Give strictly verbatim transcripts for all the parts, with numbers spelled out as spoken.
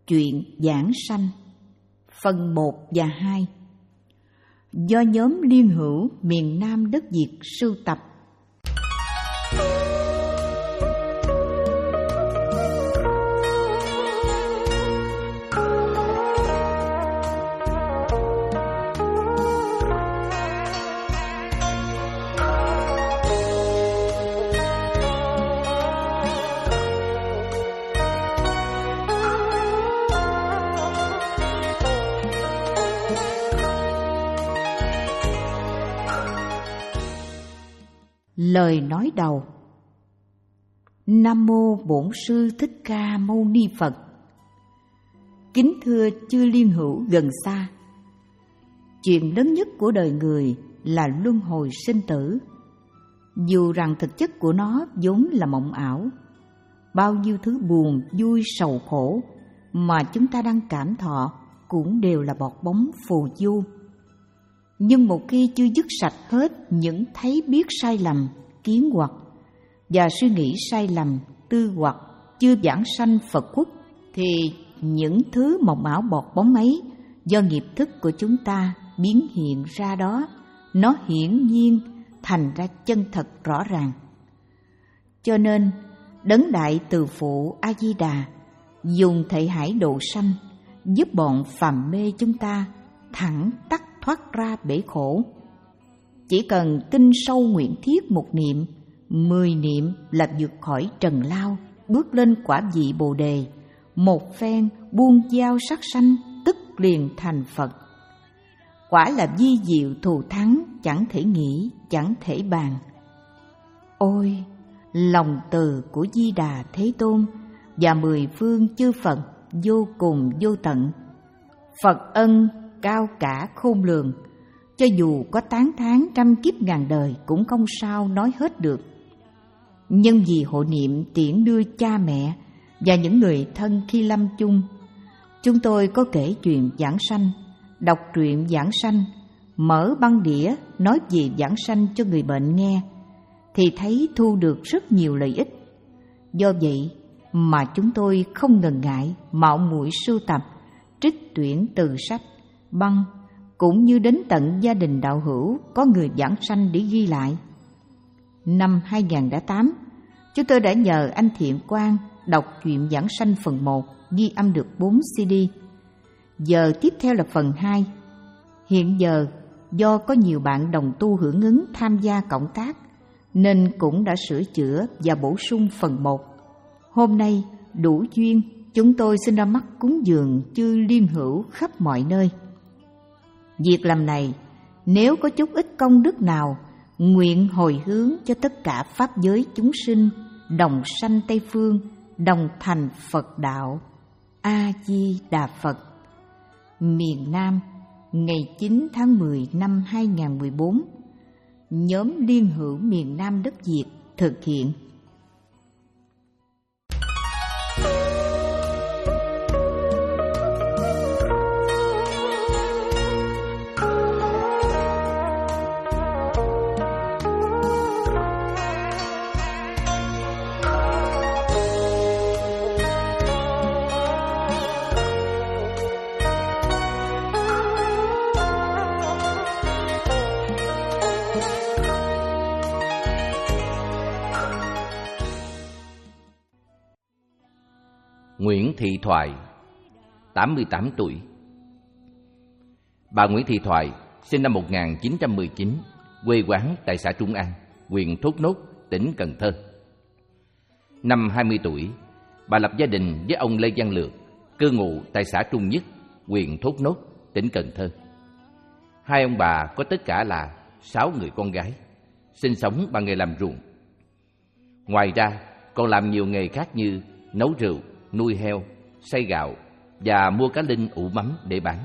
Chuyện giảng sanh phần một và hai do nhóm Liên hữu miền Nam đất Việt sưu tập. Lời nói đầu. Nam mô Bổn Sư Thích Ca Mâu Ni Phật. Kính thưa chư liên hữu gần xa, chuyện lớn nhất của đời người là luân hồi sinh tử. Dù rằng thực chất của nó vốn là mộng ảo, bao nhiêu thứ buồn, vui, sầu khổ mà chúng ta đang cảm thọ cũng đều là bọt bóng phù du. Nhưng một khi chưa dứt sạch hết những thấy biết sai lầm, kiến hoặc và suy nghĩ sai lầm, tư hoặc chưa giảng sanh Phật quốc, thì những thứ mộng ảo bọt bóng ấy do nghiệp thức của chúng ta biến hiện ra đó, nó hiển nhiên thành ra chân thật rõ ràng. Cho nên Đấng Đại Từ Phụ A Di Đà dùng thệ hải độ sanh, giúp bọn phàm mê chúng ta thẳng tắc thoát ra bể khổ. Chỉ cần tin sâu nguyện thiết một niệm, mười niệm là vượt khỏi trần lao, bước lên quả vị Bồ Đề, một phen buông dao sát sanh, tức liền thành Phật. Quả là vi diệu thù thắng, chẳng thể nghĩ, chẳng thể bàn. Ôi, lòng từ của Di Đà Thế Tôn và mười phương chư Phật vô cùng vô tận. Phật ân cao cả khôn lường, cho dù có tán thán trăm kiếp ngàn đời cũng không sao nói hết được. Nhân vì hộ niệm tiễn đưa cha mẹ và những người thân khi lâm chung, chúng tôi có kể chuyện giảng sanh, đọc truyện giảng sanh, mở băng đĩa nói về giảng sanh cho người bệnh nghe, thì thấy thu được rất nhiều lợi ích. Do vậy mà chúng tôi không ngần ngại mạo muội sưu tập, trích tuyển từ sách, băng, cũng như đến tận gia đình đạo hữu có người giảng sanh để ghi lại. Năm hai không không tám, chúng tôi đã nhờ anh Thiện Quang đọc chuyện giảng sanh phần một, ghi âm được bốn xê đê. Giờ tiếp theo là phần hai. Hiện giờ do có nhiều bạn đồng tu hưởng ứng tham gia cộng tác, nên cũng đã sửa chữa và bổ sung phần một. Hôm nay đủ duyên, chúng tôi xin ra mắt cúng dường chư liên hữu khắp mọi nơi. Việc làm này, nếu có chút ít công đức nào, nguyện hồi hướng cho tất cả pháp giới chúng sinh, đồng sanh Tây Phương, đồng thành Phật đạo. A Di Đà Phật. Miền Nam, ngày chín tháng mười năm hai nghìn không trăm mười bốn, nhóm Liên hữu miền Nam đất Việt thực hiện. Nguyễn Thị Thoại, tám mươi tám tuổi. Bà Nguyễn Thị Thoại sinh năm một nghìn chín trăm mười chín, quê quán tại xã Trung An, huyện Thốt Nốt, tỉnh Cần Thơ. Năm hai mươi tuổi, bà lập gia đình với ông Lê Văn Lược, cư ngụ tại xã Trung Nhất, huyện Thốt Nốt, tỉnh Cần Thơ. Hai ông bà có tất cả là sáu người con gái, sinh sống bằng nghề làm ruộng. Ngoài ra, còn làm nhiều nghề khác như nấu rượu, nuôi heo, xay gạo và mua cá linh ủ mắm để bán.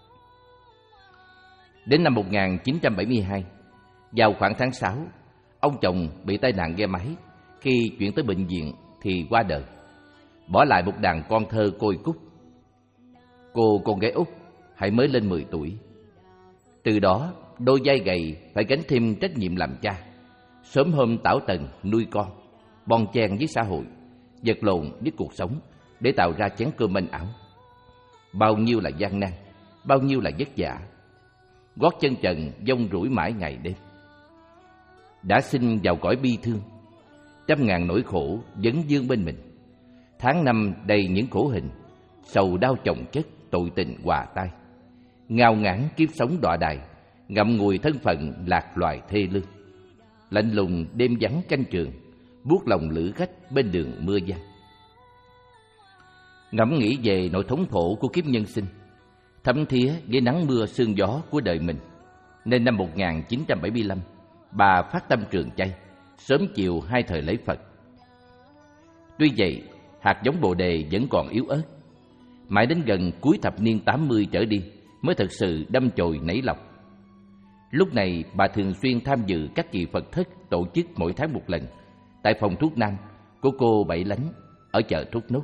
Đến năm một nghìn chín trăm bảy mươi hai, vào khoảng tháng sáu, ông chồng bị tai nạn ghe máy, khi chuyển tới bệnh viện thì qua đời, bỏ lại một đàn con thơ côi cút. Cô con gái út hãy mới lên mười tuổi. Từ đó, đôi vai gầy phải gánh thêm trách nhiệm làm cha, sớm hôm tảo tần nuôi con, bon chen với xã hội, vật lộn với cuộc sống để tạo ra chén cơm manh áo. bao nhiêu là gian nan, bao nhiêu là vất vả. Gót chân trần dông rủi mãi ngày đêm. Đã sinh vào cõi bi thương, trăm ngàn nỗi khổ vấn vương bên mình. Tháng năm đầy những khổ hình, sầu đau chồng chất, tội tình hòa tai. Ngao ngán kiếp sống đọa đài, ngậm ngùi thân phận lạc loài thê lương. Lạnh lùng đêm vắng canh trường, buốt lòng lữ khách bên đường mưa giăng. Ngẫm nghĩ về nỗi thống khổ của kiếp nhân sinh, thấm thía với nắng mưa sương gió của đời mình, nên năm một nghìn chín trăm bảy mươi lăm, bà phát tâm trường chay, sớm chiều hai thời lễ Phật. Tuy vậy, hạt giống Bồ đề vẫn còn yếu ớt. Mãi đến gần cuối thập niên tám mươi trở đi mới thực sự đâm chồi nảy lọc. Lúc này bà thường xuyên tham dự các kỳ Phật thất tổ chức mỗi tháng một lần tại phòng thuốc nam của cô Bảy Lánh ở chợ Thốt Nốt.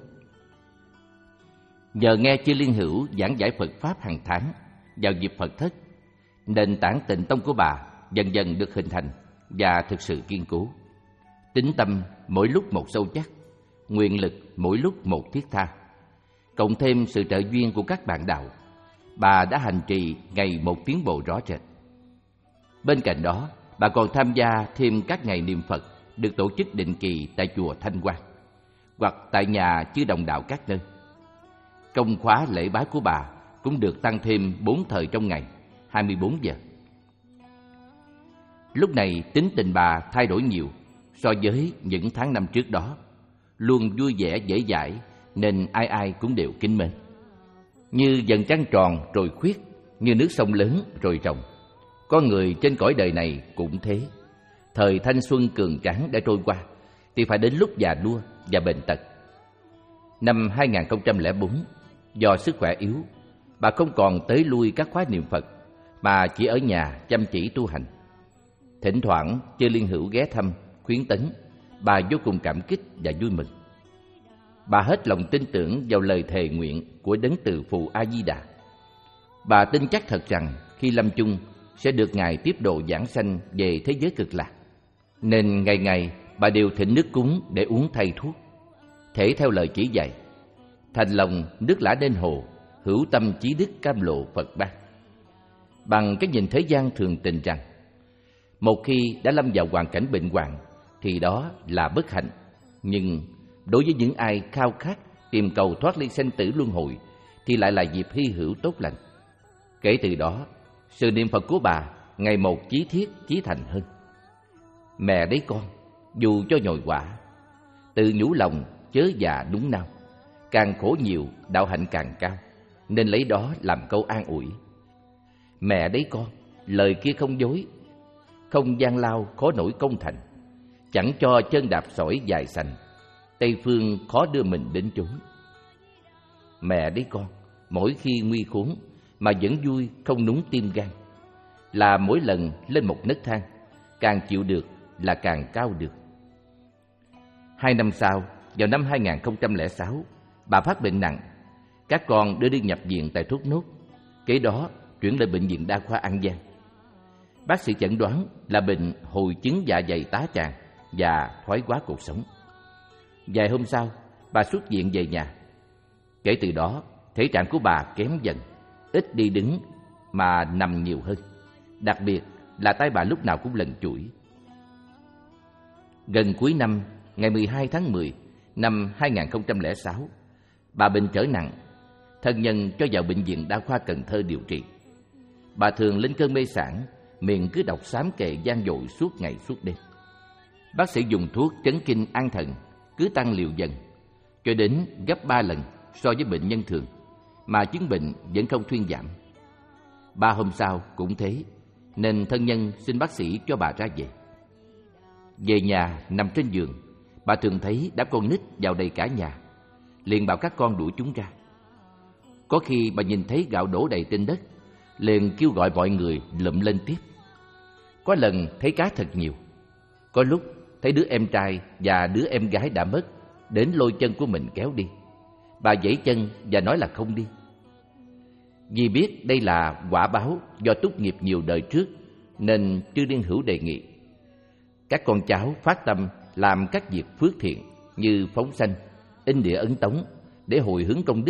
Nhờ nghe Chư Liên Hữu giảng giải Phật Pháp hàng tháng vào dịp Phật thất, nền tảng tịnh tông của bà dần dần được hình thành và thực sự kiên cố. Tín tâm mỗi lúc một sâu chắc, nguyện lực mỗi lúc một thiết tha. Cộng thêm sự trợ duyên của các bạn đạo, bà đã hành trì ngày một tiến bộ rõ rệt. Bên cạnh đó, bà còn tham gia thêm các ngày niệm Phật được tổ chức định kỳ tại chùa Thanh Quan hoặc tại nhà chư đồng đạo các nơi. Công khóa lễ bái của bà cũng được tăng thêm bốn thời trong ngày, hai mươi bốn giờ. Lúc này tính tình bà thay đổi nhiều so với những tháng năm trước đó, luôn vui vẻ dễ dãi nên ai ai cũng đều kính mến. Như dần trăng tròn rồi khuyết, như nước sông lớn rồi rộng, con người trên cõi đời này cũng thế. Thời thanh xuân cường tráng đã trôi qua thì phải đến lúc già nua và bệnh tật. Năm hai nghìn không trăm lẻ bốn, do sức khỏe yếu, bà không còn tới lui các khóa niệm Phật mà chỉ ở nhà chăm chỉ tu hành. Thỉnh thoảng Chư Liên Hữu ghé thăm, khuyến tấn, bà vô cùng cảm kích và vui mừng. Bà hết lòng tin tưởng vào lời thề nguyện của Đấng Từ Phụ A Di Đà. Bà tin chắc thật rằng khi lâm chung sẽ được Ngài tiếp độ giảng sanh về thế giới cực lạc, nên ngày ngày bà đều thỉnh nước cúng để uống thay thuốc, thể theo lời chỉ dạy. Thành lòng nước lã nên hồ, hữu tâm chí đức cam lộ Phật ban. Bằng cái nhìn thế gian thường tình rằng, một khi đã lâm vào hoàn cảnh bệnh hoạn thì đó là bất hạnh. Nhưng đối với những ai khao khát tìm cầu thoát ly sanh tử luân hồi thì lại là dịp hy hữu tốt lành. Kể từ đó, sự niệm Phật của bà ngày một chí thiết chí thành hơn. Mẹ đấy con, dù cho nhồi quả, tự nhủ lòng chớ già đúng nao. Càng khổ nhiều, đạo hạnh càng cao, nên lấy đó làm câu an ủi. Mẹ đấy con, lời kia không dối, không gian lao khó nổi công thành. Chẳng cho chân đạp sỏi dài sành, Tây phương khó đưa mình đến chốn. Mẹ đấy con, mỗi khi nguy khốn mà vẫn vui không núng tim gan. Là mỗi lần lên một nấc thang, càng chịu được là càng cao được. Hai năm sau, vào năm hai nghìn không trăm lẻ sáu, bà phát bệnh nặng. Các con đưa đi nhập viện tại Thốt Nốt, kế đó chuyển lên bệnh viện đa khoa An Giang. Bác sĩ chẩn đoán là bệnh hồi chứng dạ dày tá tràng và thoái hóa cột sống. Vài hôm sau, bà xuất viện về nhà. Kể từ đó, thể trạng của bà kém dần, ít đi đứng mà nằm nhiều hơn. Đặc biệt là tay bà lúc nào cũng lần chuỗi. Gần cuối năm, ngày mười hai tháng mười năm hai nghìn không trăm lẻ sáu, bà bệnh trở nặng, thân nhân cho vào bệnh viện đa khoa Cần Thơ điều trị. Bà thường lên cơn mê sảng, miệng cứ đọc sám kệ gian dội suốt ngày suốt đêm. Bác sĩ dùng thuốc chấn kinh an thần, cứ tăng liều dần, cho đến gấp ba lần so với bệnh nhân thường, mà chứng bệnh vẫn không thuyên giảm. Ba hôm sau cũng thế, nên thân nhân xin bác sĩ cho bà ra về. Về nhà nằm trên giường, bà thường thấy đám con nít vào đầy cả nhà, liền bảo các con đuổi chúng ra. Có khi bà nhìn thấy gạo đổ đầy trên đất, liền kêu gọi mọi người lụm lên tiếp. Có lần thấy cá thật nhiều, có lúc thấy đứa em trai và đứa em gái đã mất, đến lôi chân của mình kéo đi. Bà giãy chân và nói là không đi. Vì biết đây là quả báo do túc nghiệp nhiều đời trước, nên Chư Liên Hữu đề nghị các con cháu phát tâm làm các việc phước thiện như phóng sanh, in địa ấn tống để hồi hướng công đức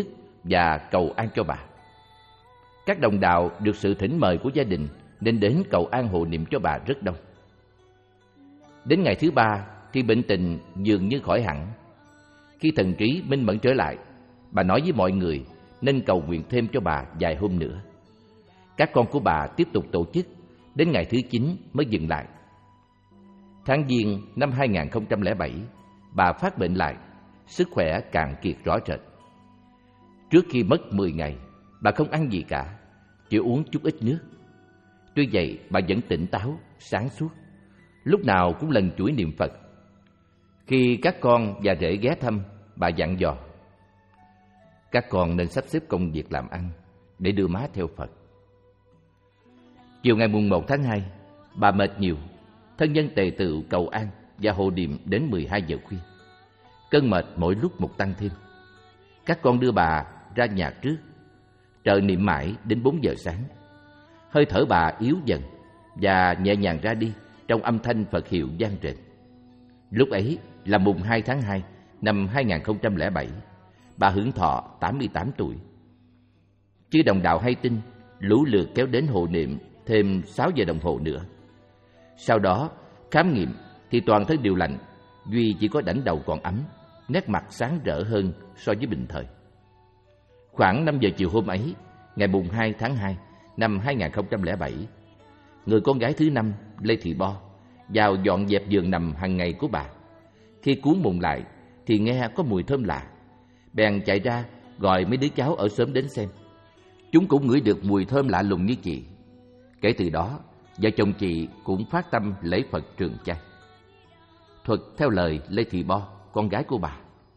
và cầu an cho bà. Các đồng đạo được sự thỉnh mời của gia đình nên đến cầu an hộ niệm cho bà rất đông. Đến ngày thứ ba thì bệnh tình dường như khỏi hẳn. Khi thần trí minh mẫn trở lại, bà nói với mọi người nên cầu nguyện thêm cho bà vài hôm nữa. Các con của bà tiếp tục tổ chức, đến ngày thứ chín mới dừng lại. Tháng Giêng năm hai nghìn không trăm lẻ bảy, bà phát bệnh lại, sức khỏe cạn kiệt rõ rệt. Trước khi mất mười ngày, bà không ăn gì cả, chỉ uống chút ít nước. Tuy vậy, bà vẫn tỉnh táo, sáng suốt, lúc nào cũng lần chuỗi niệm Phật. Khi các con và rể ghé thăm, bà dặn dò: các con nên sắp xếp công việc làm ăn để đưa má theo Phật. Chiều ngày mùng một tháng hai, bà mệt nhiều, thân nhân tề tựu cầu an và hộ niệm đến mười hai giờ khuya. Cơn mệt mỗi lúc một tăng thêm. Các con đưa bà ra nhà trước, trợ niệm mãi đến bốn giờ sáng. Hơi thở bà yếu dần và nhẹ nhàng ra đi trong âm thanh Phật hiệu vang rền. Lúc ấy là mùng hai tháng hai năm hai nghìn không trăm lẻ bảy, bà hưởng thọ tám mươi tám tuổi. Chư đồng đạo hay tin, lũ lượt kéo đến hộ niệm thêm sáu giờ đồng hồ nữa. Sau đó khám nghiệm thì toàn thân đều lạnh, duy chỉ có đảnh đầu còn ấm, nét mặt sáng rỡ hơn so với bình thời. Khoảng năm giờ chiều hôm ấy, ngày mùng hai tháng hai năm hai nghìn không trăm lẻ bảy, người con gái thứ năm, Lê Thị Bo, vào dọn dẹp giường nằm hàng ngày của bà. Khi cuốn mùng lại thì nghe có mùi thơm lạ, bèn chạy ra gọi mấy đứa cháu ở xóm đến xem. Chúng cũng ngửi được mùi thơm lạ lùng như chị. Kể từ đó, vợ chồng chị cũng phát tâm lễ Phật Trường Chay. Thuật theo lời Lê Thị Bo, con gái của bà.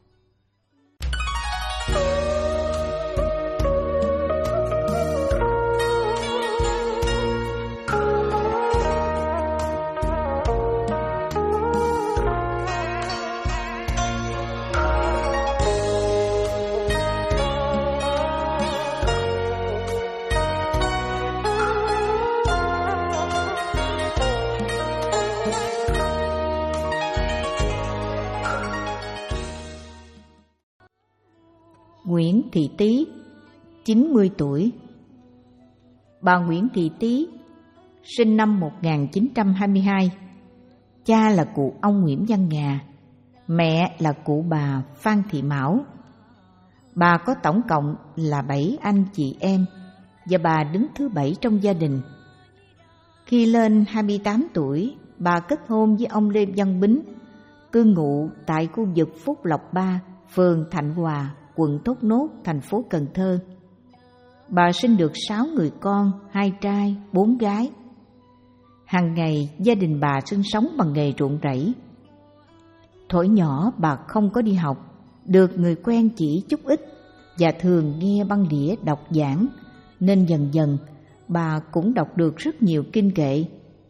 Nguyễn Thị Tý, chín mươi tuổi. Bà Nguyễn Thị Tý sinh năm một nghìn chín trăm hai mươi hai. Cha là cụ ông Nguyễn Văn Ngà, mẹ là cụ bà Phan Thị Mão. Bà có tổng cộng là bảy anh chị em và bà đứng thứ bảy trong gia đình. Khi lên hai mươi tám tuổi, bà kết hôn với ông Lê Văn Bính, cư ngụ tại khu vực Phúc Lộc ba, phường Thạnh Hòa, quận Thốt Nốt, thành phố Cần Thơ. Bà sinh được sáu người con, hai trai, bốn gái. Hàng ngày gia đình bà sinh sống bằng nghề ruộng rẫy. Thuở nhỏ bà không có đi học, được người quen chỉ chút ít và thường nghe băng đĩa đọc giảng, nên dần dần bà cũng đọc được rất nhiều kinh kệ.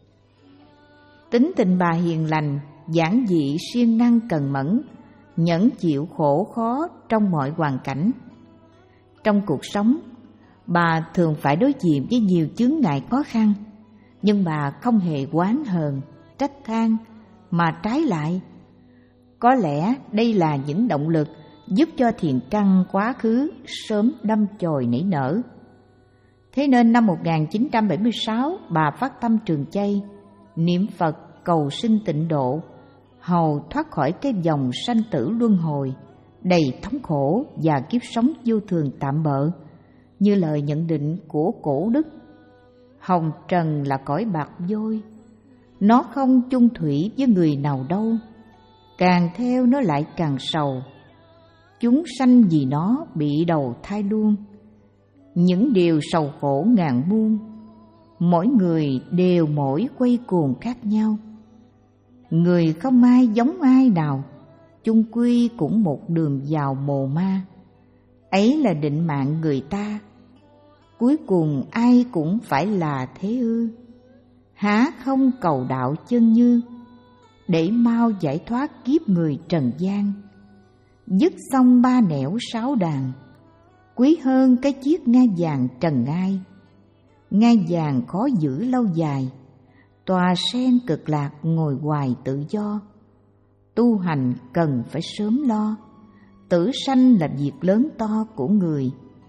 Tính tình bà hiền lành, giản dị, siêng năng, cần mẫn, nhẫn chịu khổ khó trong mọi hoàn cảnh. Trong cuộc sống, bà thường phải đối diện với nhiều chướng ngại khó khăn, nhưng bà không hề oán hờn, trách than, mà trái lại, có lẽ đây là những động lực giúp cho thiện căn quá khứ sớm đâm chồi nảy nở. Thế nên năm một nghìn chín trăm bảy mươi sáu, bà phát tâm trường chay, niệm Phật cầu sinh tịnh độ, hầu thoát khỏi cái dòng sanh tử luân hồi đầy thống khổ và kiếp sống vô thường tạm bợ, như lời nhận định của cổ đức: hồng trần là cõi bạc vôi, nó không chung thủy với người nào đâu, càng theo nó lại càng sầu, chúng sanh vì nó bị đầu thai luôn, những điều sầu khổ ngàn muôn, mỗi người đều mỗi quay cuồng khác nhau. Người không ai giống ai nào, chung quy cũng một đường vào mồ ma. Ấy là định mạng người ta, cuối cùng ai cũng phải là thế ư? Há không cầu đạo chân như, để mau giải thoát kiếp người trần gian. Dứt xong ba nẻo sáu đàn, quý hơn cái chiếc ngai vàng trần ai. Ngai vàng khó giữ lâu dài, tòa sen cực lạc ngồi hoài tự do. Tu hành cần phải sớm lo, tử sanh là việc lớn to của người,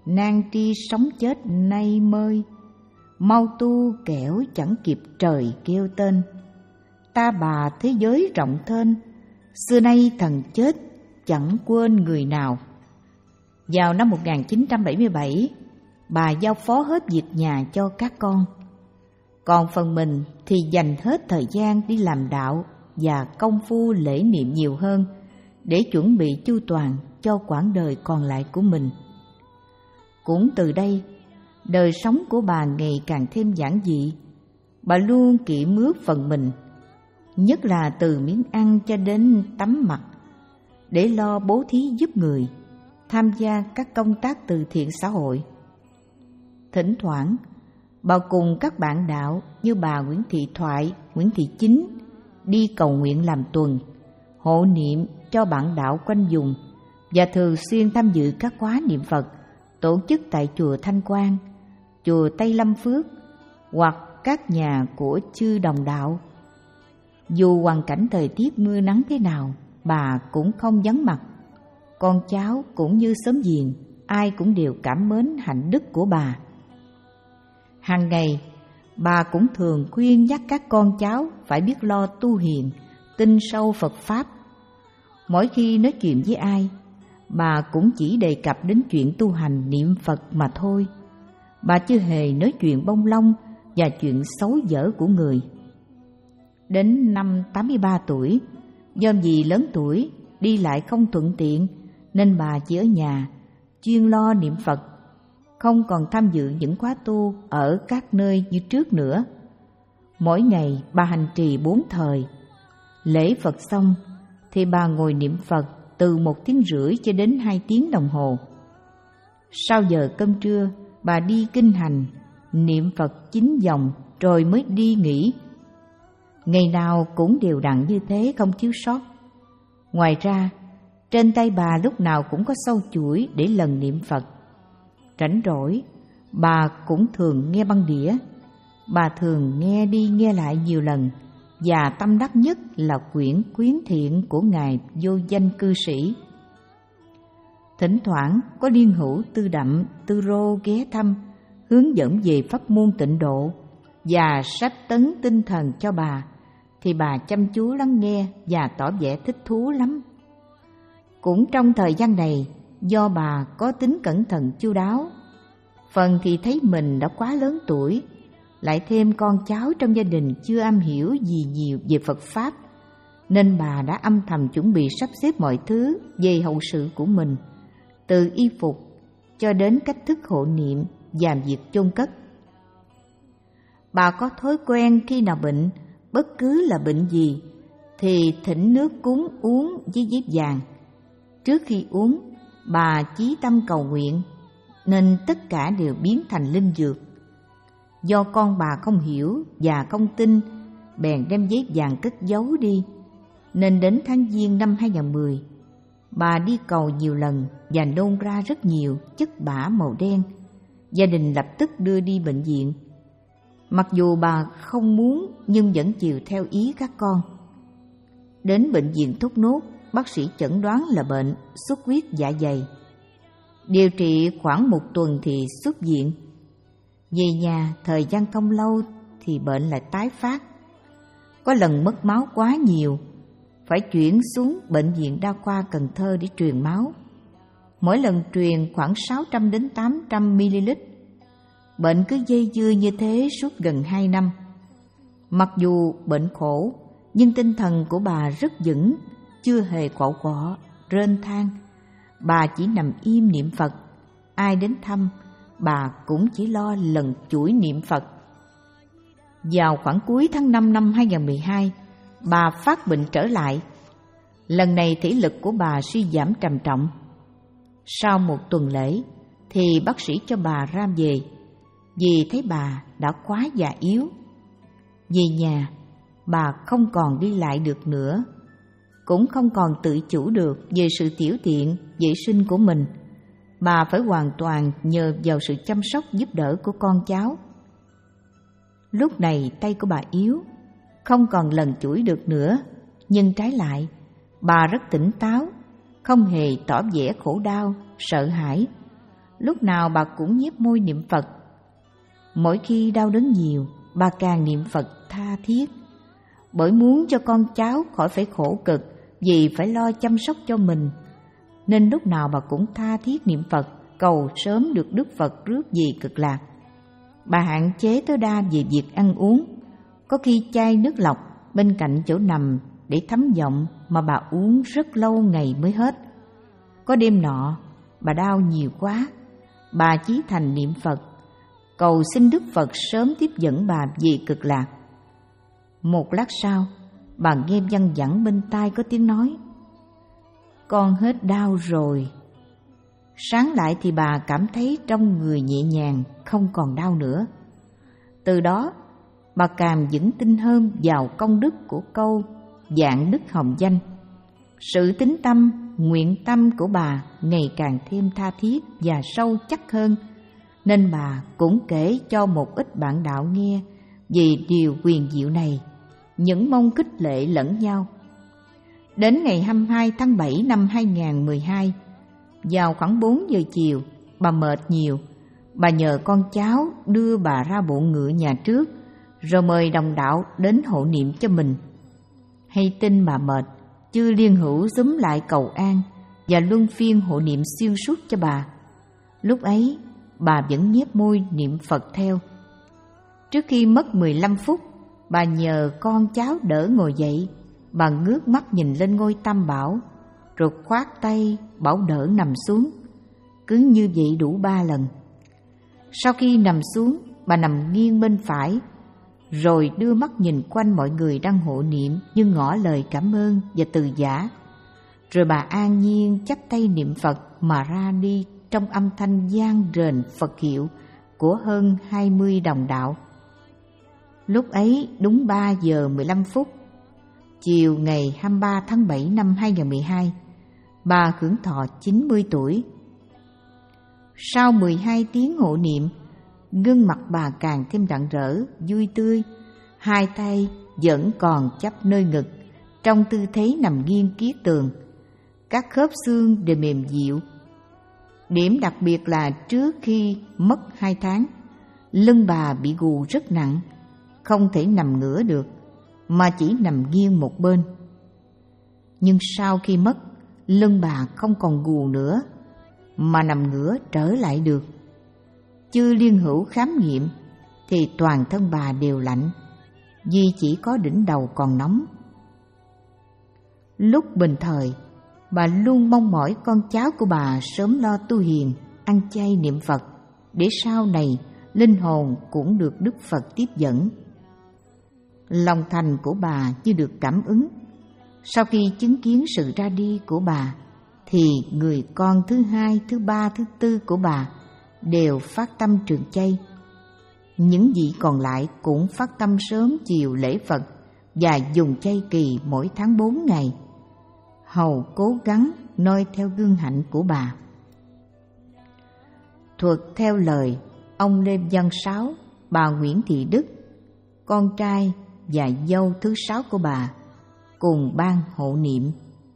nan tri sống chết nay mơi, mau tu kẻo chẳng kịp trời kêu tên. Ta bà thế giới rộng thênh, xưa nay thần chết chẳng quên người nào. Vào năm một nghìn chín trăm bảy mươi bảy, bà giao phó hết việc nhà cho các con. Còn phần mình thì dành hết thời gian đi làm đạo và công phu lễ niệm nhiều hơn để chuẩn bị chu toàn cho quãng đời còn lại của mình. Cũng từ đây, đời sống của bà ngày càng thêm giản dị. Bà luôn kỹ mướt phần mình, nhất là từ miếng ăn cho đến tắm mặc, để lo bố thí giúp người, tham gia các công tác từ thiện xã hội. Thỉnh thoảng, bà cùng các bạn đạo như bà Nguyễn Thị Thoại, Nguyễn Thị Chính đi cầu nguyện làm tuần, hộ niệm cho bạn đạo quanh vùng và thường xuyên tham dự các khóa niệm Phật tổ chức tại chùa Thanh Quang, chùa Tây Lâm Phước hoặc các nhà của chư đồng đạo. Dù hoàn cảnh thời tiết mưa nắng thế nào, bà cũng không vắng mặt. Con cháu cũng như xóm giềng, ai cũng đều cảm mến hạnh đức của bà. Hàng ngày, bà cũng thường khuyên nhắc các con cháu phải biết lo tu hiền, tin sâu Phật Pháp. Mỗi khi nói chuyện với ai, bà cũng chỉ đề cập đến chuyện tu hành niệm Phật mà thôi. Bà chưa hề nói chuyện bông lông và chuyện xấu dở của người. Đến năm tám mươi ba tuổi, do vì lớn tuổi, đi lại không thuận tiện, nên bà chỉ ở nhà, chuyên lo niệm Phật, không còn tham dự những khóa tu ở các nơi như trước nữa. Mỗi ngày bà hành trì bốn thời. Lễ Phật xong thì bà ngồi niệm Phật từ một tiếng rưỡi cho đến hai tiếng đồng hồ. Sau giờ cơm trưa, bà đi kinh hành, niệm Phật chín vòng rồi mới đi nghỉ. Ngày nào cũng đều đặn như thế, không thiếu sót. Ngoài ra, trên tay bà lúc nào cũng có sâu chuỗi để lần niệm Phật. Rảnh rỗi, bà cũng thường nghe băng đĩa. Bà thường nghe đi nghe lại nhiều lần, và tâm đắc nhất là quyển Khuyến Thiện của Ngài Vô Danh Cư Sĩ. Thỉnh thoảng có liên hữu Tư Đậm, Tư Rô ghé thăm, hướng dẫn về pháp môn tịnh độ và sách tấn tinh thần cho bà, thì bà chăm chú lắng nghe và tỏ vẻ thích thú lắm. Cũng trong thời gian này, do bà có tính cẩn thận chu đáo, phần thì thấy mình đã quá lớn tuổi, lại thêm con cháu trong gia đình chưa am hiểu gì nhiều về Phật Pháp, nên bà đã âm thầm chuẩn bị sắp xếp mọi thứ về hậu sự của mình, từ y phục cho đến cách thức hộ niệm và việc chôn cất. Bà có thói quen khi nào bệnh, bất cứ là bệnh gì, thì thỉnh nước cúng uống với giấy vàng. Trước khi uống, bà chí tâm cầu nguyện, nên tất cả đều biến thành linh dược. Do con bà không hiểu và không tin, bèn đem giấy vàng cất giấu đi, nên đến tháng Giêng năm hai nghìn không trăm mười, bà đi cầu nhiều lần và nôn ra rất nhiều chất bã màu đen. Gia đình lập tức đưa đi bệnh viện. Mặc dù bà không muốn nhưng vẫn chiều theo ý các con. Đến bệnh viện Thốt Nốt, bác sĩ chẩn đoán là bệnh xuất huyết dạ dày. Điều trị khoảng một tuần thì xuất viện. Về nhà thời gian không lâu thì bệnh lại tái phát. Có lần mất máu quá nhiều, phải chuyển xuống bệnh viện đa khoa Cần Thơ để truyền máu. Mỗi lần truyền khoảng sáu trăm đến tám trăm mi li lít. Bệnh cứ dây dưa như thế suốt gần hai năm. Mặc dù bệnh khổ, nhưng tinh thần của bà rất vững, chưa hề quạu quọ, rên than. Bà chỉ nằm im niệm Phật. Ai đến thăm, bà cũng chỉ lo lần chuỗi niệm Phật. Vào khoảng cuối tháng năm năm hai nghìn không trăm mười hai, bà phát bệnh trở lại. Lần này thể lực của bà suy giảm trầm trọng. Sau một tuần lễ thì bác sĩ cho bà ra về, vì thấy bà đã quá già yếu. Về nhà, bà không còn đi lại được nữa, cũng không còn tự chủ được về sự tiểu tiện, vệ sinh của mình. Bà phải hoàn toàn nhờ vào sự chăm sóc giúp đỡ của con cháu. Lúc này tay của bà yếu, không còn lần chuỗi được nữa, nhưng trái lại, bà rất tỉnh táo, không hề tỏ vẻ khổ đau, sợ hãi. lúc nào bà cũng nhếch môi niệm Phật. Mỗi khi đau đớn nhiều, bà càng niệm Phật tha thiết, bởi muốn cho con cháu khỏi phải khổ cực vì phải lo chăm sóc cho mình, nên lúc nào bà cũng tha thiết niệm Phật, cầu sớm được Đức Phật rước về Cực Lạc. Bà hạn chế tối đa về việc ăn uống, có khi chai nước lọc bên cạnh chỗ nằm để thấm giọng mà bà uống rất lâu ngày mới hết. Có đêm nọ, bà đau nhiều quá, bà chí thành niệm Phật, cầu xin Đức Phật sớm tiếp dẫn bà về Cực Lạc. Một lát sau, bà nghe văng vẳng bên tai có tiếng nói: "Con hết đau rồi." Sáng lại thì bà cảm thấy trong người nhẹ nhàng, không còn đau nữa. Từ đó, bà càng vững tin hơn vào công đức của câu Vạn Đức Hồng Danh. Sự tín tâm, nguyện tâm của bà ngày càng thêm tha thiết và sâu chắc hơn, nên bà cũng kể cho một ít bạn đạo nghe về điều quyền diệu này, những mong khích lệ lẫn nhau. Đến ngày hai mươi hai tháng bảy năm hai nghìn không trăm mười hai, vào khoảng bốn giờ chiều, bà mệt nhiều. Bà nhờ con cháu đưa bà ra bộ ngựa nhà trước, rồi mời đồng đạo đến hộ niệm cho mình. Hay tin bà mệt, chư Liên Hữu xúm lại cầu an và luân phiên hộ niệm xuyên suốt cho bà. Lúc ấy, bà vẫn nhếch môi niệm Phật theo. Trước khi mất mười lăm phút, bà nhờ con cháu đỡ ngồi dậy. Bà ngước mắt nhìn lên ngôi Tam Bảo, rồi khoát tay bảo đỡ nằm xuống. Cứ như vậy đủ ba lần. Sau khi nằm xuống, bà nằm nghiêng bên phải, rồi đưa mắt nhìn quanh mọi người đang hộ niệm như ngỏ lời cảm ơn và từ giã. Rồi bà an nhiên chắp tay niệm Phật mà ra đi trong âm thanh vang rền Phật hiệu của hơn hai mươi đồng đạo. Lúc ấy đúng ba giờ mười lăm phút, chiều ngày hai mươi ba tháng bảy năm hai nghìn không trăm mười hai, bà hưởng thọ chín mươi tuổi. Sau mười hai tiếng hộ niệm, gương mặt bà càng thêm rạng rỡ, vui tươi, hai tay vẫn còn chắp nơi ngực, trong tư thế nằm nghiêng kiết tường. Các khớp xương đều mềm dịu. Điểm đặc biệt là trước khi mất hai tháng, lưng bà bị gù rất nặng, không thể nằm ngửa được, mà chỉ nằm nghiêng một bên. Nhưng sau khi mất, lưng bà không còn gù nữa, mà nằm ngửa trở lại được. Chư Liên Hữu khám nghiệm thì toàn thân bà đều lạnh, vì chỉ có đỉnh đầu còn nóng. Lúc bình thời, bà luôn mong mỏi con cháu của bà sớm lo tu hiền, ăn chay niệm Phật, để sau này linh hồn cũng được Đức Phật tiếp dẫn. Lòng thành của bà như được cảm ứng. Sau khi chứng kiến sự ra đi của bà, thì người con thứ hai, thứ ba, thứ tư của bà đều phát tâm trường chay. Những vị còn lại cũng phát tâm sớm chiều lễ Phật và dùng chay kỳ mỗi tháng bốn ngày, hầu cố gắng noi theo gương hạnh của bà. Thuật theo lời ông Lê Văn Sáu, bà Nguyễn Thị Đức, con trai và dâu thứ sáu của bà, cùng ban hộ niệm.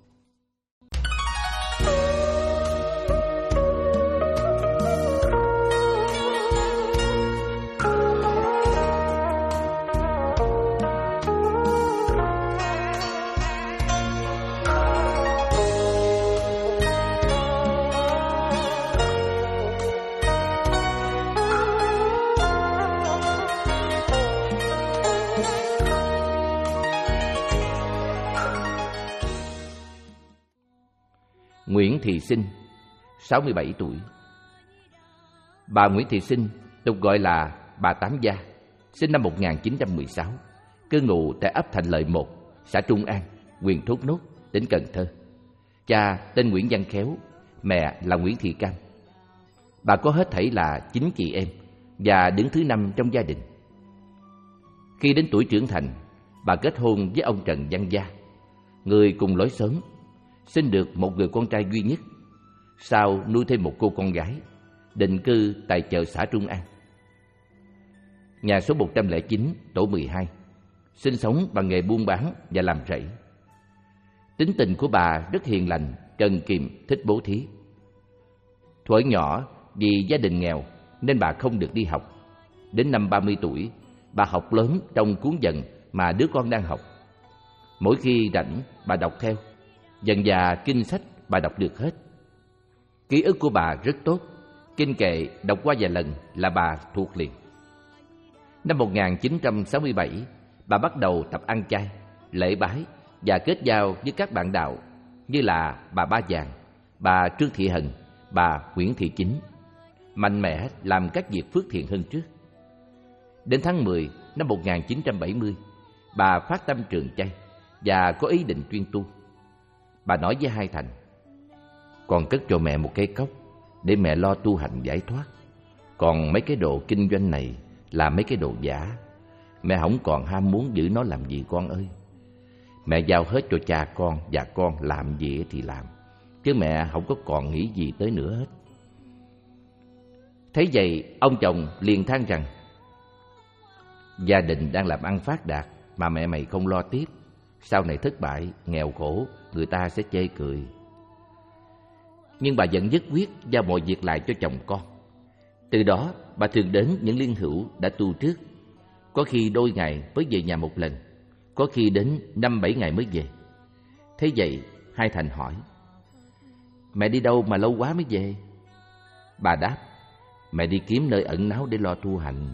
Nguyễn Thị Sinh, sáu mươi bảy tuổi. Bà Nguyễn Thị Sinh, tục gọi là bà Tám Gia, sinh năm một nghìn chín trăm mười sáu, cư ngụ tại ấp Thành Lợi một, xã Trung An, huyện Thốt Nốt, tỉnh Cần Thơ. Cha tên Nguyễn Văn Khéo, mẹ là Nguyễn Thị Cam. Bà có hết thảy là chín chị em và đứng thứ năm trong gia đình. Khi đến tuổi trưởng thành, bà kết hôn với ông Trần Văn Gia, người cùng lối xóm, sinh được một người con trai duy nhất. Sau nuôi thêm một cô con gái, định cư tại chợ xã Trung An. Nhà số một trăm lẻ chín, tổ mười hai, sinh sống bằng nghề buôn bán và làm rẫy. Tính tình của bà rất hiền lành, cần kiệm, thích bố thí. Thuở nhỏ, Vì gia đình nghèo nên bà không được đi học. Đến năm ba mươi tuổi, bà học lớn trong cuốn dần mà đứa con đang học. Mỗi khi rảnh, bà đọc theo. Dần dà kinh sách bà đọc được hết. Ký ức của bà rất tốt. Kinh kệ đọc qua vài lần là bà thuộc liền. Năm một nghìn chín trăm sáu mươi bảy, bà bắt đầu tập ăn chay, lễ bái và kết giao với các bạn đạo như là bà Ba Vàng, bà Trương Thị Hần, bà Nguyễn Thị Chính, mạnh mẽ làm các việc phước thiện hơn trước. Đến tháng mười năm một nghìn chín trăm bảy mươi, bà phát tâm trường chay và có ý định chuyên tu. Bà nói với Hai Thành: "Con cất cho mẹ một cái cốc để mẹ lo tu hành giải thoát. Còn mấy cái đồ kinh doanh này là mấy cái đồ giả. Mẹ không còn ham muốn giữ nó làm gì con ơi. Mẹ giao hết cho cha con và con làm gì thì làm, chứ mẹ không có còn nghĩ gì tới nữa hết." Thấy vậy, ông chồng liền than rằng: "Gia đình đang làm ăn phát đạt mà mẹ mày không lo tiếp. Sau này thất bại, nghèo khổ, người ta sẽ chê cười." Nhưng bà vẫn nhất quyết giao mọi việc lại cho chồng con. Từ đó, bà thường đến những liên hữu đã tu trước. Có khi đôi ngày mới về nhà một lần, có khi đến năm bảy ngày mới về. Thế vậy, Hai Thành hỏi: "Mẹ đi đâu mà lâu quá mới về?" Bà đáp: "Mẹ đi kiếm nơi ẩn náu để lo tu hành."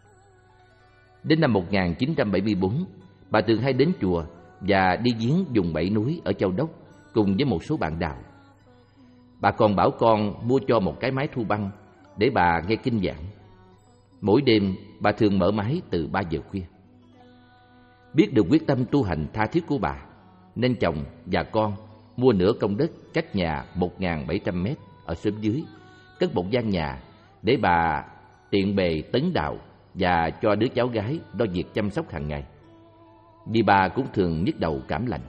Đến năm một nghìn chín trăm bảy mươi tư, bà thường hay đến chùa và đi viếng vùng Bảy Núi ở Châu Đốc cùng với một số bạn đạo. Bà còn bảo con mua cho một cái máy thu băng để bà nghe kinh giảng. Mỗi đêm bà thường mở máy từ ba giờ khuya. Biết được quyết tâm tu hành tha thiết của bà, nên chồng và con mua nửa công đất cách nhà một nghìn bảy trăm mét ở xóm dưới, cất một gian nhà để bà tiện bề tấn đạo và cho đứa cháu gái lo việc chăm sóc hàng ngày. Vì bà cũng thường nhức đầu cảm lạnh.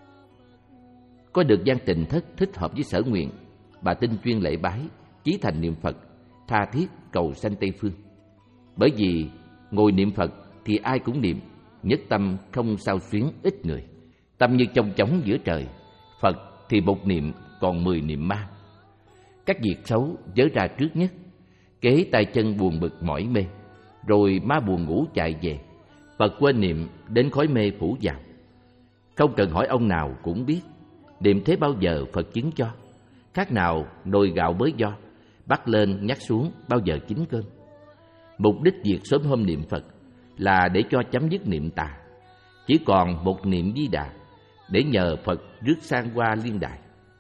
Có được gian tình thất thích hợp với sở nguyện, bà tinh chuyên lễ bái, chí thành niệm Phật, tha thiết cầu sanh Tây Phương. Bởi vì ngồi niệm Phật thì ai cũng niệm, nhất tâm không sao xuyến ít người. Tâm như chong chóng giữa trời, Phật thì một niệm còn mười niệm ma. Các việc xấu dớ ra trước nhất, kế tay chân buồn bực mỏi mê, rồi ma buồn ngủ chạy về, Phật quên niệm đến khói mê phủ vào. Không cần hỏi ông nào cũng biết, niệm thế bao giờ Phật chứng cho. Khác nào nồi gạo bới do, bắt lên nhắc xuống bao giờ chín cơm. Mục đích việc sớm hôm niệm Phật là để cho chấm dứt niệm tà, chỉ còn một niệm Di Đà, để nhờ Phật rước sang qua liên đài.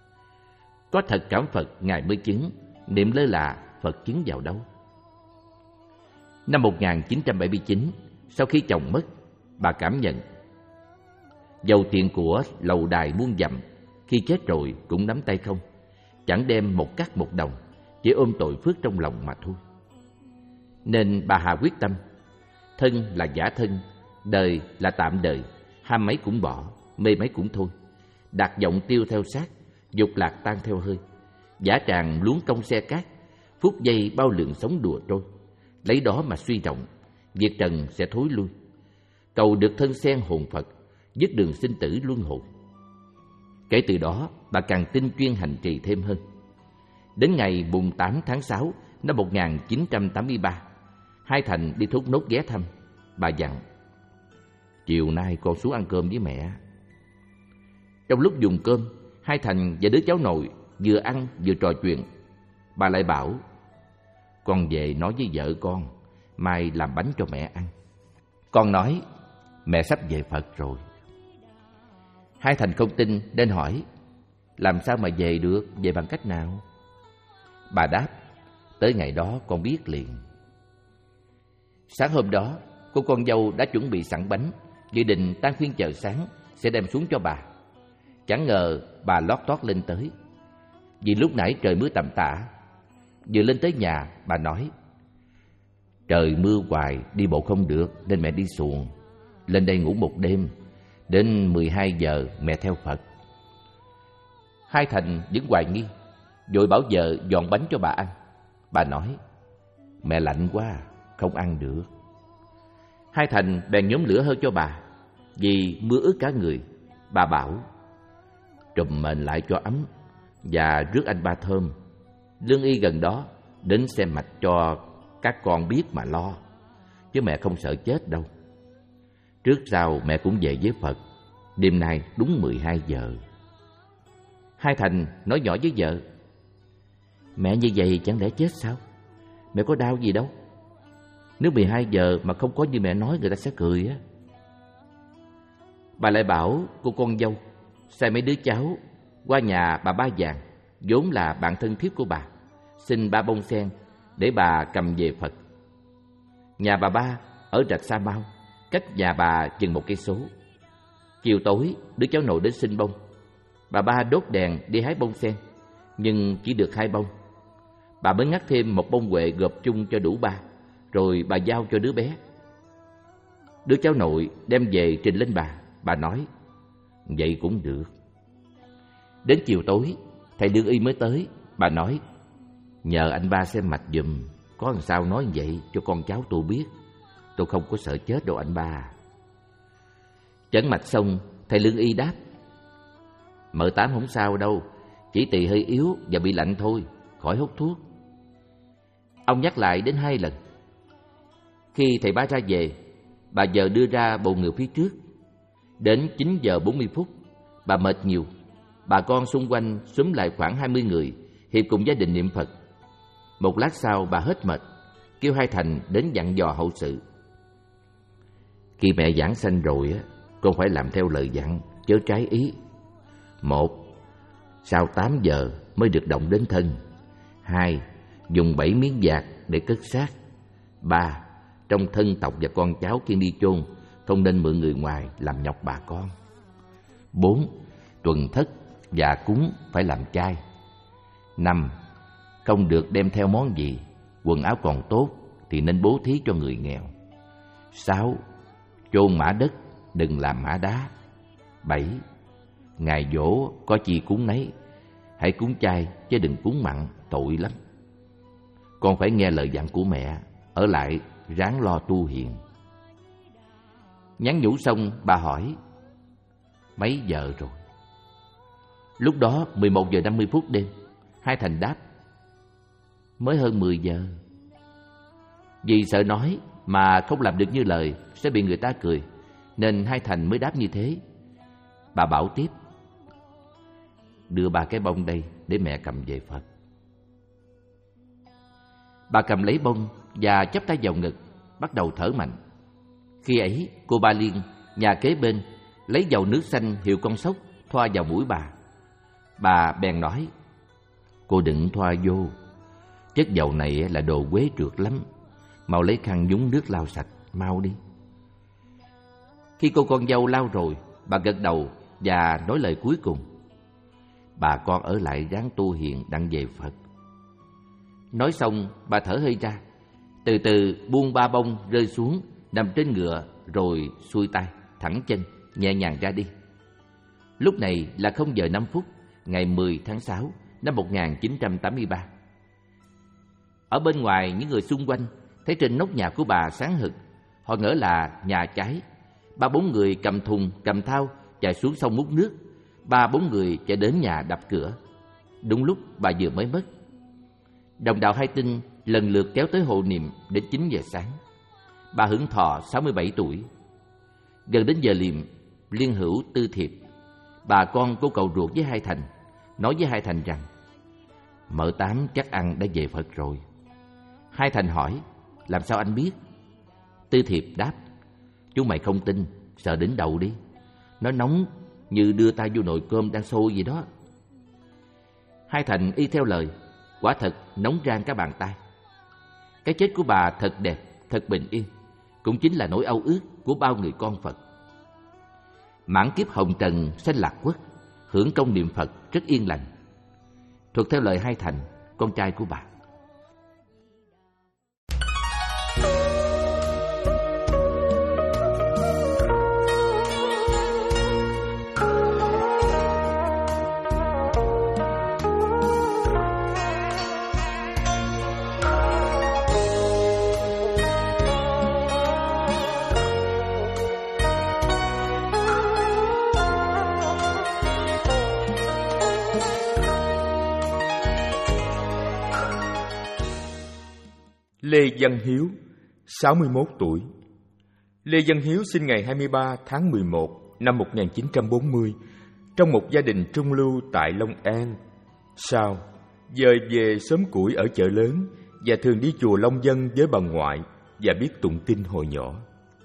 Có thật cảm Phật Ngài mới chứng, niệm lơ là Phật chứng vào đâu. Năm một nghìn chín trăm bảy mươi chín, sau khi chồng mất, bà cảm nhận dầu tiền của lầu đài muôn dặm, khi chết rồi cũng nắm tay không, chẳng đem một cắc một đồng, chỉ ôm tội phước trong lòng mà thôi. Nên bà hạ quyết tâm, thân là giả thân, đời là tạm đời, ham mấy cũng bỏ, mê mấy cũng thôi. Đạt vọng tiêu theo sát, dục lạc tan theo hơi, giả tràng luống công xe cát, phút giây bao lượng sống đùa trôi. Lấy đó mà suy rộng, việc trần sẽ thối lui. Cầu được thân sen hồn Phật, dứt đường sinh tử luân hồi. Kể từ đó, bà càng tinh chuyên hành trì thêm hơn. Đến ngày mùng tám tháng sáu năm một nghìn chín trăm tám mươi ba, Hai Thành đi Thốt Nốt ghé thăm. Bà dặn: "Chiều nay con xuống ăn cơm với mẹ." Trong lúc dùng cơm, Hai Thành và đứa cháu nội vừa ăn vừa trò chuyện. Bà lại bảo: "Con về nói với vợ con, mai làm bánh cho mẹ ăn." Con nói: "Mẹ sắp về Phật rồi." Hai Thành không tin nên hỏi: "Làm sao mà về được, về bằng cách nào?" Bà đáp: "Tới ngày đó con biết liền." Sáng hôm đó, cô con dâu đã chuẩn bị sẵn bánh, dự định tan phiên chợ sáng sẽ đem xuống cho bà. Chẳng ngờ bà lót tót lên tới. Vì lúc nãy trời mưa tầm tã. Vừa lên tới nhà, bà nói: "Trời mưa hoài, đi bộ không được nên mẹ đi xuồng. Lên đây ngủ một đêm, đến mười hai giờ mẹ theo Phật." Hai Thành vẫn hoài nghi, vội bảo vợ dọn bánh cho bà ăn. Bà nói: "Mẹ lạnh quá, không ăn được." Hai Thành bèn nhóm lửa hơi cho bà. Vì mưa ướt cả người, bà bảo: "Trùm mền lại cho ấm và rước anh ba thơm. Lương y gần đó, đến xem mạch cho các con biết mà lo, chứ mẹ không sợ chết đâu. Trước sau mẹ cũng về với Phật. Đêm nay đúng mười hai giờ. Hai Thành nói nhỏ với vợ: Mẹ như vậy chẳng lẽ chết sao? Mẹ có đau gì đâu. Nếu mười hai giờ mà không có như mẹ nói, người ta sẽ cười á. Bà lại bảo cô con dâu sai mấy đứa cháu qua nhà bà Ba Vàng, vốn là bạn thân thiết của bà, xin ba bông sen để bà cầm về Phật. Nhà bà Ba ở Rạch Sa Mau, cách nhà bà chừng một cây số. Chiều tối đứa cháu nội đến xin bông. Bà Ba đốt đèn đi hái bông sen, nhưng chỉ được hai bông. Bà mới ngắt thêm một bông huệ gộp chung cho đủ ba, rồi bà giao cho đứa bé. Đứa cháu nội đem về trình lên bà. Bà nói: Vậy cũng được. Đến chiều tối, thầy lương y mới tới. Bà nói: Nhờ anh ba xem mạch giùm, có làm sao nói vậy cho con cháu tôi biết. Tôi không có sợ chết đâu anh ba. Chẩn mạch xong, thầy lương y đáp: Mợ Tám không sao đâu, chỉ tỳ hơi yếu và bị lạnh thôi, khỏi hút thuốc. Ông nhắc lại đến hai lần. Khi thầy ba ra về, bà vợ đưa ra bầu ngựa phía trước. Đến chín giờ bốn mươi phút, bà mệt nhiều. Bà con xung quanh xúm lại khoảng hai mươi người, hiệp cùng gia đình niệm Phật. Một lát sau bà hết mệt, kêu hai Thành đến dặn dò hậu sự. Khi mẹ giảng sanh rồi, con phải làm theo lời dặn, chớ trái ý. Một, sau tám giờ mới được động đến thân. Hai, dùng bảy miếng vạc để cất xác. Ba, trong thân tộc và con cháu khi đi chôn không nên mượn người ngoài làm nhọc bà con. Bốn, tuần thất và cúng phải làm chay. Năm, không được đem theo món gì, quần áo còn tốt thì nên bố thí cho người nghèo. Sáu, chôn mả đất, đừng làm mả đá. Bảy, ngày giỗ có chi cúng nấy, hãy cúng chay chứ đừng cúng mặn, tội lắm. Con phải nghe lời dặn của mẹ, ở lại ráng lo tu hiền. Nhắn nhủ xong, bà hỏi: Mấy giờ rồi? Lúc đó mười một giờ năm mươi phút đêm. Hai Thành đáp: Mới hơn mười giờ. Vì sợ nói mà không làm được như lời sẽ bị người ta cười, nên hai Thành mới đáp như thế. Bà bảo tiếp: Đưa ba cái bông đây để mẹ cầm về Phật. Bà cầm lấy bông và chắp tay vào ngực, bắt đầu thở mạnh. Khi ấy cô Ba Liên, nhà kế bên, lấy dầu nước xanh hiệu con sóc thoa vào mũi bà. Bà bèn nói: Cô đừng thoa vô, chất dầu này là đồ quế trượt lắm. Mau lấy khăn nhúng nước lau sạch, mau đi. Khi cô con dâu lau rồi, bà gật đầu và nói lời cuối cùng: Bà con ở lại ráng tu hiền đặng về Phật. Nói xong, bà thở hơi ra, từ từ buông ba bông rơi xuống, nằm trên ngựa, rồi xuôi tay, thẳng chân, nhẹ nhàng ra đi. Lúc này là không giờ năm phút, ngày mười tháng sáu năm một nghìn chín trăm tám mươi ba. Ở bên ngoài, những người xung quanh thấy trên nóc nhà của bà sáng hực. Họ ngỡ là nhà cháy. Ba bốn người cầm thùng, cầm thao chạy xuống sông múc nước. Ba bốn người chạy đến nhà đập cửa. Đúng lúc bà vừa mới mất. Đồng đạo Hai Tinh lần lượt kéo tới hộ niệm đến chín giờ sáng. Bà Hưởng Thọ sáu mươi bảy tuổi. Gần đến giờ liệm, Liên Hữu Tư Thiệp, bà con cô cậu ruột với Hai Thành, nói với Hai Thành rằng: Mợ Tám chắc ăn đã về Phật rồi. Hai Thành hỏi: Làm sao anh biết? Tư Thiệp đáp: Chú mày không tin, sợ đến đầu đi. Nó nóng như đưa tay vô nồi cơm đang sôi gì đó. Hai Thành y theo lời, quả thật nóng rang cả bàn tay. Cái chết của bà thật đẹp, thật bình yên, cũng chính là nỗi âu ước của bao người con Phật. Mãn kiếp hồng trần sanh lạc quốc, hưởng công niệm Phật rất yên lành. Thuộc theo lời Hai Thành, con trai của bà. Lê Văn Hiếu, sáu mươi mốt tuổi. Lê Văn Hiếu sinh ngày hai mươi ba tháng mười một năm một nghìn chín trăm bốn mươi trong một gia đình trung lưu tại Long An. Sau, dời về xóm Củi ở chợ lớn và thường đi chùa Long Dân với bà ngoại và biết tụng kinh hồi nhỏ.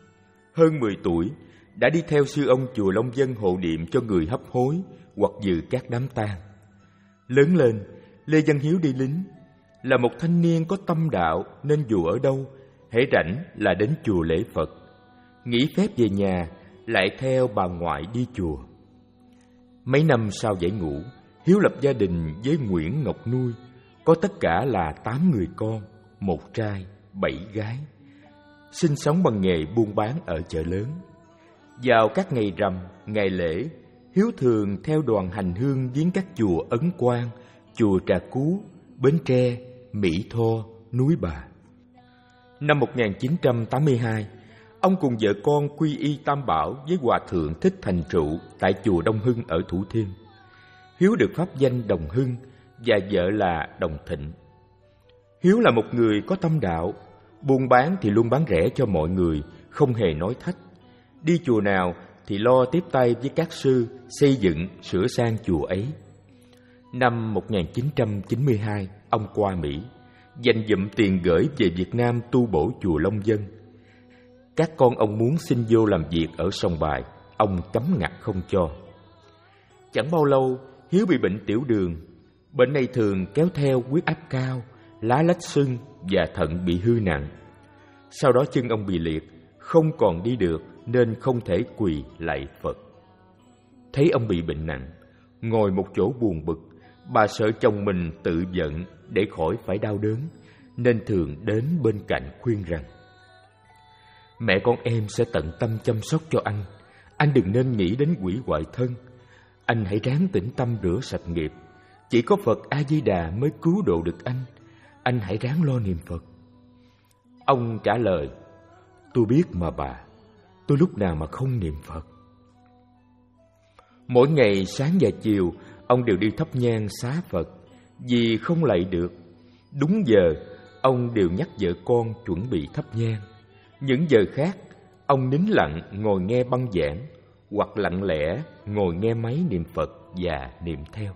Hơn mười tuổi, đã đi theo sư ông chùa Long Dân hộ niệm cho người hấp hối hoặc dự các đám tang. Lớn lên, Lê Văn Hiếu đi lính. Là một thanh niên có tâm đạo nên dù ở đâu, hễ rảnh là đến chùa lễ Phật. Nghỉ phép về nhà, lại theo bà ngoại đi chùa. Mấy năm sau giải ngũ, Hiếu lập gia đình với Nguyễn Ngọc Nuôi, có tất cả là tám người con, một trai, bảy gái. Sinh sống bằng nghề buôn bán ở chợ lớn. Vào các ngày rằm, ngày lễ, Hiếu thường theo đoàn hành hương viếng các chùa Ấn Quang, chùa Trà Cú, Bến Tre, Mỹ Tho, Núi Bà. Năm một nghìn chín trăm tám mươi hai, ông cùng vợ con quy y Tam Bảo với Hòa Thượng Thích Thành Trụ tại chùa Đông Hưng ở Thủ Thiêm. Hiếu được pháp danh Đồng Hưng và vợ là Đồng Thịnh. Hiếu là một người có tâm đạo, buôn bán thì luôn bán rẻ cho mọi người, không hề nói thách. Đi chùa nào thì lo tiếp tay với các sư xây dựng, sửa sang chùa ấy. Năm một nghìn chín trăm chín mươi hai, ông qua Mỹ, dành dụm tiền gửi về Việt Nam tu bổ chùa Long Dân. Các con ông muốn xin vô làm việc ở Sông Bài, ông cấm ngặt không cho. Chẳng bao lâu, Hiếu bị bệnh tiểu đường. Bệnh này thường kéo theo huyết áp cao, lá lách sưng và thận bị hư nặng. Sau đó chân ông bị liệt, không còn đi được nên không thể quỳ lạy Phật. Thấy ông bị bệnh nặng, ngồi một chỗ buồn bực, bà sợ chồng mình tự giận để khỏi phải đau đớn, nên thường đến bên cạnh khuyên rằng: mẹ con em sẽ tận tâm chăm sóc cho anh. Anh đừng nên nghĩ đến quỷ hoại thân. Anh hãy ráng tĩnh tâm rửa sạch nghiệp. Chỉ có Phật A-di-đà mới cứu độ được anh. Anh hãy ráng lo niệm Phật. Ông trả lời: tôi biết mà bà, tôi lúc nào mà không niệm Phật. Mỗi ngày sáng và chiều, ông đều đi thắp nhang xá Phật. Vì không lạy được, đúng giờ, ông đều nhắc vợ con chuẩn bị thắp nhang. Những giờ khác, ông nín lặng ngồi nghe băng giảng, hoặc lặng lẽ ngồi nghe máy niệm Phật và niệm theo.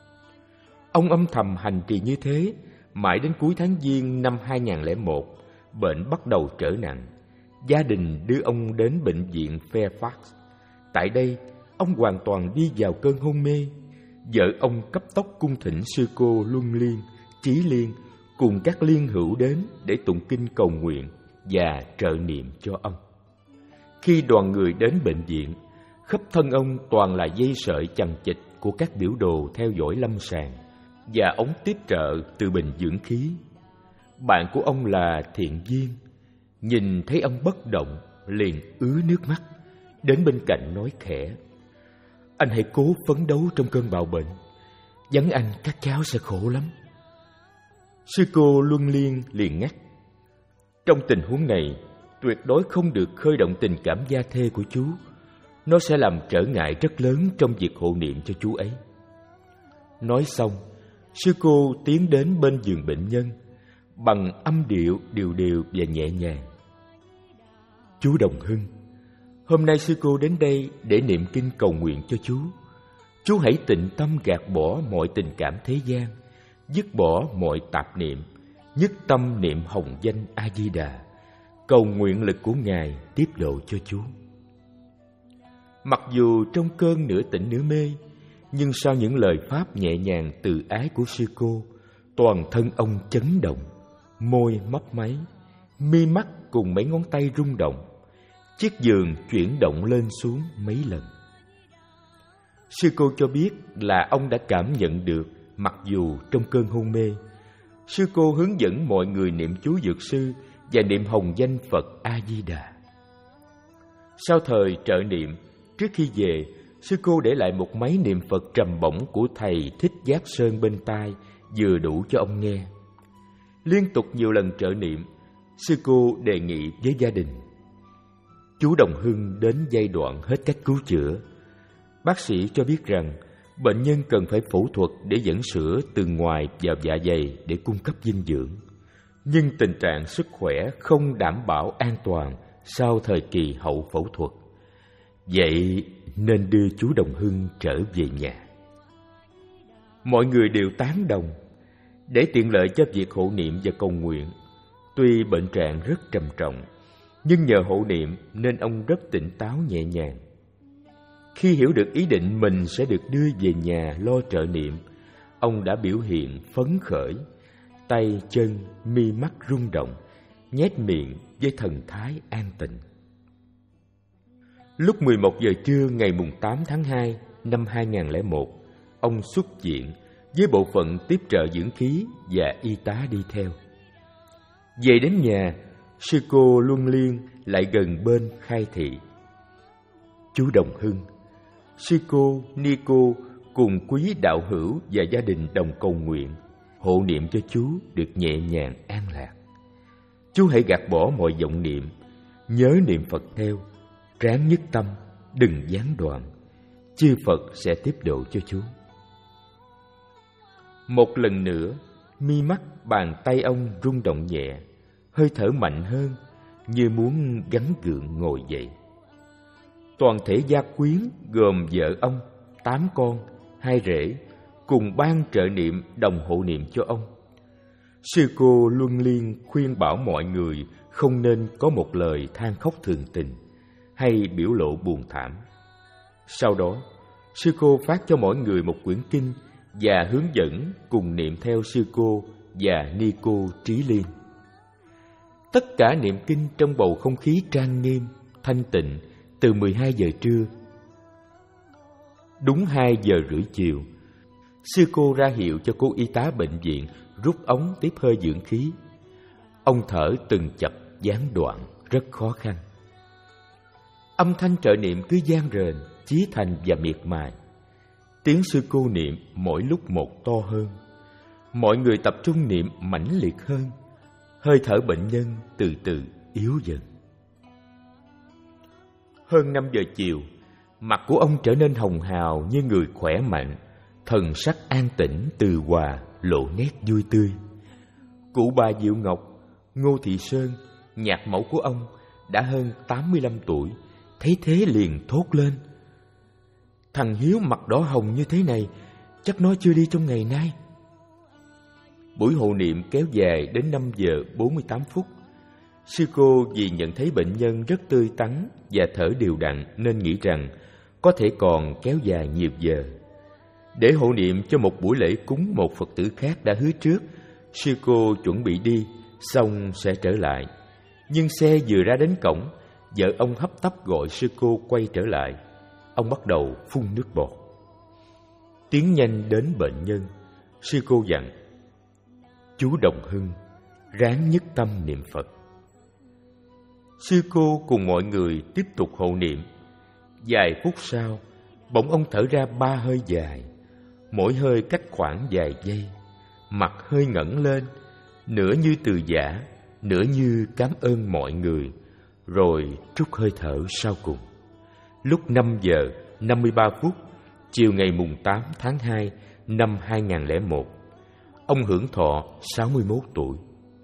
Ông âm thầm hành trì như thế, mãi đến cuối tháng Giêng năm hai nghìn lẻ một, bệnh bắt đầu trở nặng. Gia đình đưa ông đến bệnh viện Fairfax. Tại đây, ông hoàn toàn đi vào cơn hôn mê. Vợ ông cấp tốc cung thỉnh sư cô Luân Liên, Chí Liên cùng các liên hữu đến để tụng kinh cầu nguyện và trợ niệm cho ông. Khi đoàn người đến bệnh viện, khắp thân ông toàn là dây sợi chằng chịt của các biểu đồ theo dõi lâm sàng và ống tiếp trợ từ bình dưỡng khí. Bạn của ông là Thiện Viên, nhìn thấy ông bất động liền ứa nước mắt, đến bên cạnh nói khẽ: anh hãy cố phấn đấu trong cơn bạo bệnh, vắng anh các cháu sẽ khổ lắm. Sư cô Luân Liên liền ngắt: trong tình huống này, tuyệt đối không được khơi động tình cảm gia thê của chú. Nó sẽ làm trở ngại rất lớn trong việc hộ niệm cho chú ấy. Nói xong, sư cô tiến đến bên giường bệnh nhân, bằng âm điệu đều đều và nhẹ nhàng: chú Đồng Hưng, hôm nay sư cô đến đây để niệm kinh cầu nguyện cho chú. Chú hãy tịnh tâm gạt bỏ mọi tình cảm thế gian, dứt bỏ mọi tạp niệm, nhất tâm niệm hồng danh A-di-đà, cầu nguyện lực của Ngài tiếp độ cho chú. Mặc dù trong cơn nửa tỉnh nửa mê, nhưng sau những lời pháp nhẹ nhàng từ ái của sư cô, toàn thân ông chấn động, môi mấp máy, mi mắt cùng mấy ngón tay rung động. Chiếc giường chuyển động lên xuống mấy lần. Sư cô cho biết là ông đã cảm nhận được, mặc dù trong cơn hôn mê. Sư cô hướng dẫn mọi người niệm chú Dược Sư và niệm hồng danh Phật A-di-đà. Sau thời trợ niệm, trước khi về, sư cô để lại một máy niệm Phật trầm bổng của thầy Thích Giác Sơn bên tai, vừa đủ cho ông nghe. Liên tục nhiều lần trợ niệm, sư cô đề nghị với gia đình: chú Đồng Hưng đến giai đoạn hết cách cứu chữa. Bác sĩ cho biết rằng bệnh nhân cần phải phẫu thuật để dẫn sữa từ ngoài vào dạ dày để cung cấp dinh dưỡng. nhưng tình trạng sức khỏe không đảm bảo an toàn sau thời kỳ hậu phẫu thuật. Vậy nên đưa chú Đồng Hưng trở về nhà. Mọi người đều tán đồng. Để tiện lợi cho việc hộ niệm và cầu nguyện, tuy bệnh trạng rất trầm trọng, nhưng nhờ hộ niệm nên ông rất tỉnh táo nhẹ nhàng. Khi hiểu được ý định mình sẽ được đưa về nhà lo trợ niệm, ông đã biểu hiện phấn khởi, tay chân mi mắt rung động, nhếch miệng với thần thái an tịnh. Lúc mười một giờ trưa ngày mùng tám tháng hai năm hai nghìn không trăm lẻ một, ông xuất viện với bộ phận tiếp trợ dưỡng khí và y tá đi theo. Về đến nhà, sư cô Luân Liên lại gần bên khai thị: Chú Đồng Hưng, sư cô Nico cùng quý đạo hữu và gia đình đồng cầu nguyện hộ niệm cho chú được nhẹ nhàng an lạc. Chú hãy gạt bỏ mọi vọng niệm, nhớ niệm Phật theo, ráng nhất tâm, đừng gián đoạn. Chư Phật sẽ tiếp độ cho chú. Một lần nữa, mi mắt bàn tay ông rung động nhẹ, hơi thở mạnh hơn, như muốn gắng gượng ngồi dậy. Toàn thể gia quyến gồm vợ ông, tám con, hai rể cùng ban trợ niệm đồng hộ niệm cho ông. Sư cô Luân Liên khuyên bảo mọi người không nên có một lời than khóc thường tình hay biểu lộ buồn thảm. Sau đó, sư cô phát cho mỗi người một quyển kinh và hướng dẫn cùng niệm theo sư cô và ni cô Trí Liên. Tất cả niệm kinh trong bầu không khí trang nghiêm, thanh tịnh từ mười hai giờ trưa. Đúng hai giờ rưỡi chiều, sư cô ra hiệu cho cô y tá bệnh viện rút ống tiếp hơi dưỡng khí. Ông thở từng chập gián đoạn rất khó khăn. Âm thanh trợ niệm cứ vang rền, chí thành và miệt mài. Tiếng sư cô niệm mỗi lúc một to hơn. Mọi người tập trung niệm mãnh liệt hơn. Hơi thở bệnh nhân từ từ yếu dần. Hơn năm giờ chiều, mặt của ông trở nên hồng hào như người khỏe mạnh, thần sắc an tĩnh từ hòa lộ nét vui tươi. Cụ bà Diệu Ngọc, Ngô Thị Sơn, nhạc mẫu của ông, đã hơn tám mươi lăm tuổi, thấy thế liền thốt lên: Thằng Hiếu mặt đỏ hồng như thế này, chắc nó chưa đi trong ngày nay. Buổi hộ niệm kéo dài đến năm giờ bốn mươi tám phút. Sư cô vì nhận thấy bệnh nhân rất tươi tắn và thở đều đặn nên nghĩ rằng có thể còn kéo dài nhiều giờ. Để hộ niệm cho một buổi lễ cúng một Phật tử khác đã hứa trước, sư cô chuẩn bị đi, xong sẽ trở lại. Nhưng xe vừa ra đến cổng, vợ ông hấp tấp gọi sư cô quay trở lại. Ông bắt đầu phun nước bọt. Tiến nhanh đến bệnh nhân, sư cô dặn: Chú Đồng Hưng, ráng nhất tâm niệm Phật. Sư cô cùng mọi người tiếp tục hộ niệm. Vài phút sau, bỗng ông thở ra ba hơi dài, mỗi hơi cách khoảng vài giây, mặt hơi ngẩng lên, nửa như từ giả, nửa như cảm ơn mọi người, rồi trút hơi thở sau cùng. Lúc năm giờ năm mươi ba phút, chiều ngày mùng tám tháng hai năm hai nghìn không trăm lẻ một, ông hưởng thọ sáu mươi mốt tuổi.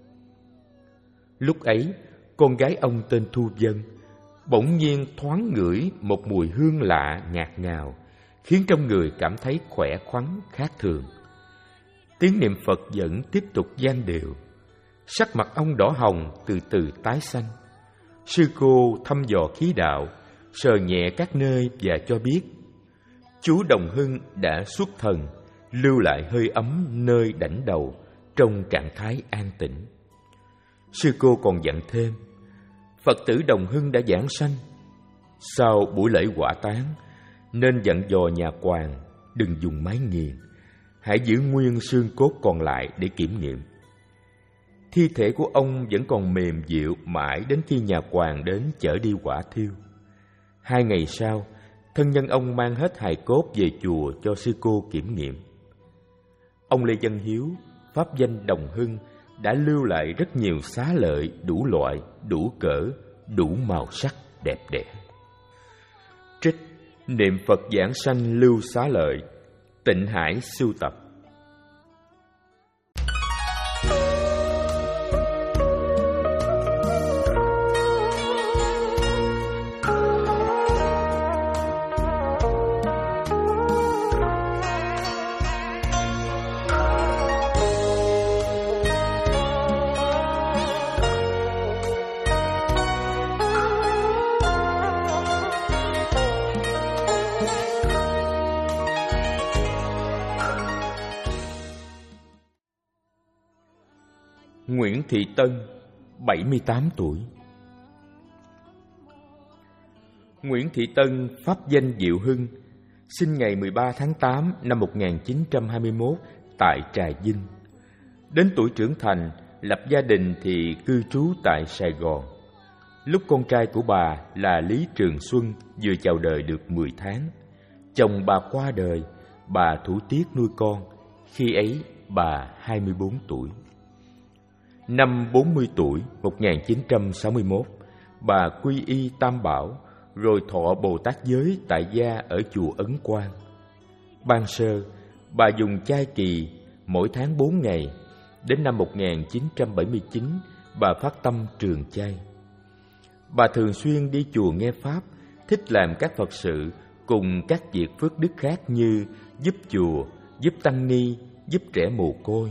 Lúc ấy, con gái ông tên Thu Vân bỗng nhiên thoáng ngửi một mùi hương lạ ngạt ngào, khiến trong người cảm thấy khỏe khoắn khác thường. Tiếng niệm Phật vẫn tiếp tục vang đều. Sắc mặt ông đỏ hồng từ từ tái xanh. Sư cô thăm dò khí đạo, sờ nhẹ các nơi và cho biết chú Đồng Hưng đã xuất thần, lưu lại hơi ấm nơi đảnh đầu trong trạng thái an tĩnh. Sư cô còn dặn thêm, Phật tử Đồng Hưng đã giảng sanh. Sau buổi lễ hỏa táng, nên dặn dò nhà quan đừng dùng máy nghiền, hãy giữ nguyên xương cốt còn lại để kiểm nghiệm. Thi thể của ông vẫn còn mềm dịu mãi đến khi nhà quan đến chở đi hỏa thiêu. Hai ngày sau, thân nhân ông mang hết hài cốt về chùa cho sư cô kiểm nghiệm. Ông Lê Văn Hiếu, pháp danh Đồng Hưng, đã lưu lại rất nhiều xá lợi đủ loại, đủ cỡ, đủ màu sắc đẹp đẽ. Trích Niệm Phật giảng sanh lưu xá lợi, Tịnh Hải sưu tập. Thị Tân, bảy mươi tám tuổi. Nguyễn Thị Tân pháp danh Diệu Hưng, sinh ngày mười ba tháng tám năm một nghìn chín trăm hai mươi mốt tại Trà Vinh. Đến tuổi trưởng thành, lập gia đình thì cư trú tại Sài Gòn. Lúc con trai của bà là Lý Trường Xuân vừa chào đời được mười tháng, chồng bà qua đời, bà thủ tiết nuôi con. Khi ấy bà hai mươi bốn tuổi. Năm bốn mươi tuổi, một nghìn chín trăm sáu mươi mốt, bà quy y Tam Bảo, rồi thọ Bồ Tát giới tại gia ở chùa Ấn Quang. Ban sơ, bà dùng chay kỳ mỗi tháng bốn ngày. Đến năm một nghìn chín trăm bảy mươi chín, bà phát tâm trường chay. Bà thường xuyên đi chùa nghe Pháp, thích làm các Phật sự cùng các việc phước đức khác như giúp chùa, giúp tăng ni, giúp trẻ mồ côi.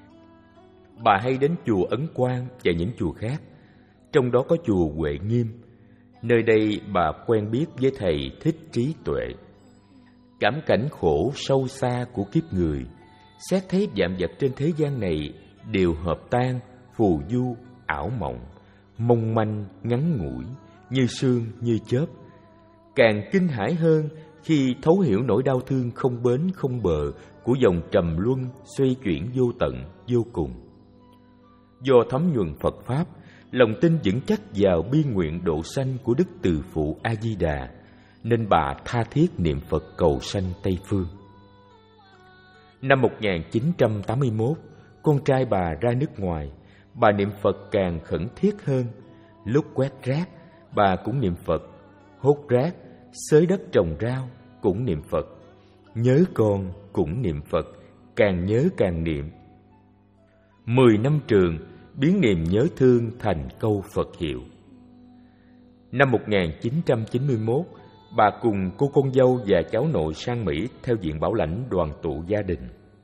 Bà hay đến chùa Ấn Quang và những chùa khác, trong đó có chùa Huệ Nghiêm. Nơi đây bà quen biết với thầy Thích Trí Tuệ. Cảm cảnh khổ sâu xa của kiếp người, xét thấy vạn vật trên thế gian này đều hợp tan, phù du, ảo mộng, mong manh, ngắn ngủi, như sương, như chớp. Càng kinh hãi hơn khi thấu hiểu nỗi đau thương không bến không bờ của dòng trầm luân xoay chuyển vô tận, vô cùng. Do thấm nhuần Phật Pháp, lòng tin vững chắc vào bi nguyện độ sanh của Đức Từ Phụ A Di Đà, nên bà tha thiết niệm Phật cầu sanh Tây Phương. Năm một nghìn chín trăm tám mươi mốt, con trai bà ra nước ngoài, bà niệm Phật càng khẩn thiết hơn. Lúc quét rác, bà cũng niệm Phật; hốt rác, xới đất trồng rau cũng niệm Phật; nhớ con cũng niệm Phật, càng nhớ càng niệm. Mười năm trường, biến niềm nhớ thương thành câu Phật hiệu. Năm một nghìn chín trăm chín mươi mốt, bà cùng cô con dâu và cháu nội sang Mỹ theo diện bảo lãnh đoàn tụ gia đình.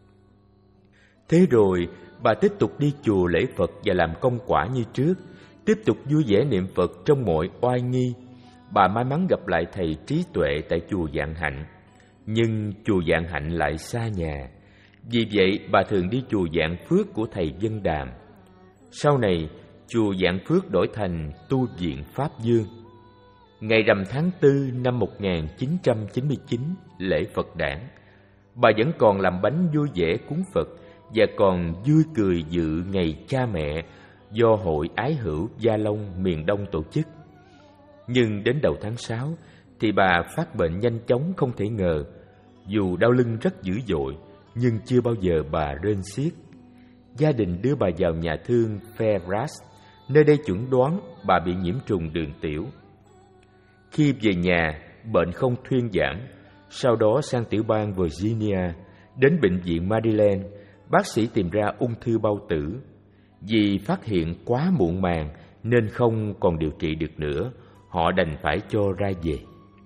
Thế rồi, bà tiếp tục đi chùa lễ Phật và làm công quả như trước, tiếp tục vui vẻ niệm Phật trong mọi oai nghi. Bà may mắn gặp lại thầy Trí Tuệ tại chùa Vạn Hạnh, nhưng chùa Vạn Hạnh lại xa nhà. Vì vậy, bà thường đi chùa Vạn Phước của thầy Vân Đàm. Sau này, chùa Vạn Phước đổi thành tu viện Pháp Dương. Ngày rằm tháng tư năm một nghìn chín trăm chín mươi chín, lễ Phật đản, bà vẫn còn làm bánh vui vẻ cúng Phật và còn vui cười dự ngày cha mẹ do Hội Ái Hữu Gia Long miền Đông tổ chức. Nhưng đến đầu tháng sáu thì bà phát bệnh nhanh chóng không thể ngờ. Dù đau lưng rất dữ dội, nhưng chưa bao giờ bà rên xiết. Gia đình đưa bà vào nhà thương Fairbrass, nơi đây chuẩn đoán bà bị nhiễm trùng đường tiểu. Khi về nhà, bệnh không thuyên giảm. Sau đó sang tiểu bang Virginia, đến bệnh viện Maryland, bác sĩ tìm ra ung thư bao tử. Vì phát hiện quá muộn màng nên không còn điều trị được nữa, họ đành phải cho ra về.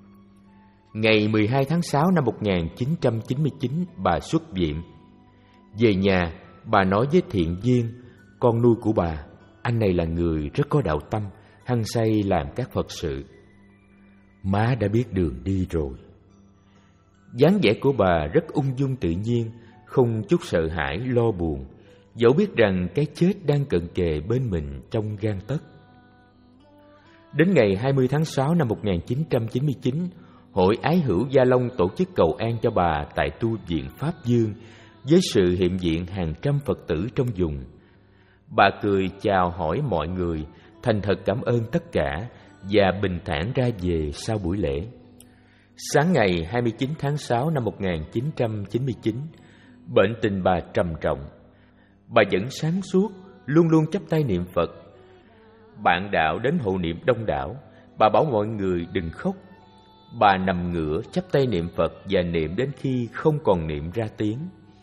Ngày mười hai tháng sáu năm một nghìn chín trăm chín mươi chín, bà xuất viện. Về nhà, bà nói với Thiện Viên, con nuôi của bà, anh này là người rất có đạo tâm, hăng say làm các Phật sự. Má đã biết đường đi rồi. Dáng vẻ của bà rất ung dung tự nhiên, không chút sợ hãi lo buồn, dẫu biết rằng cái chết đang cận kề bên mình trong gang tấc. Đến ngày hai mươi tháng sáu năm một nghìn chín trăm chín mươi chín, Hội Ái Hữu Gia Long tổ chức cầu an cho bà tại tu viện Pháp Dương với sự hiện diện hàng trăm Phật tử trong vùng. Bà cười chào hỏi mọi người, thành thật cảm ơn tất cả và bình thản ra về sau buổi lễ. Sáng ngày hai mươi chín tháng sáu năm một nghìn chín trăm chín mươi chín, bệnh tình bà trầm trọng. Bà vẫn sáng suốt, luôn luôn chắp tay niệm Phật. Bạn đạo đến hộ niệm đông đảo, bà bảo mọi người đừng khóc. Bà nằm ngửa chắp tay niệm Phật và niệm đến khi không còn niệm ra tiếng.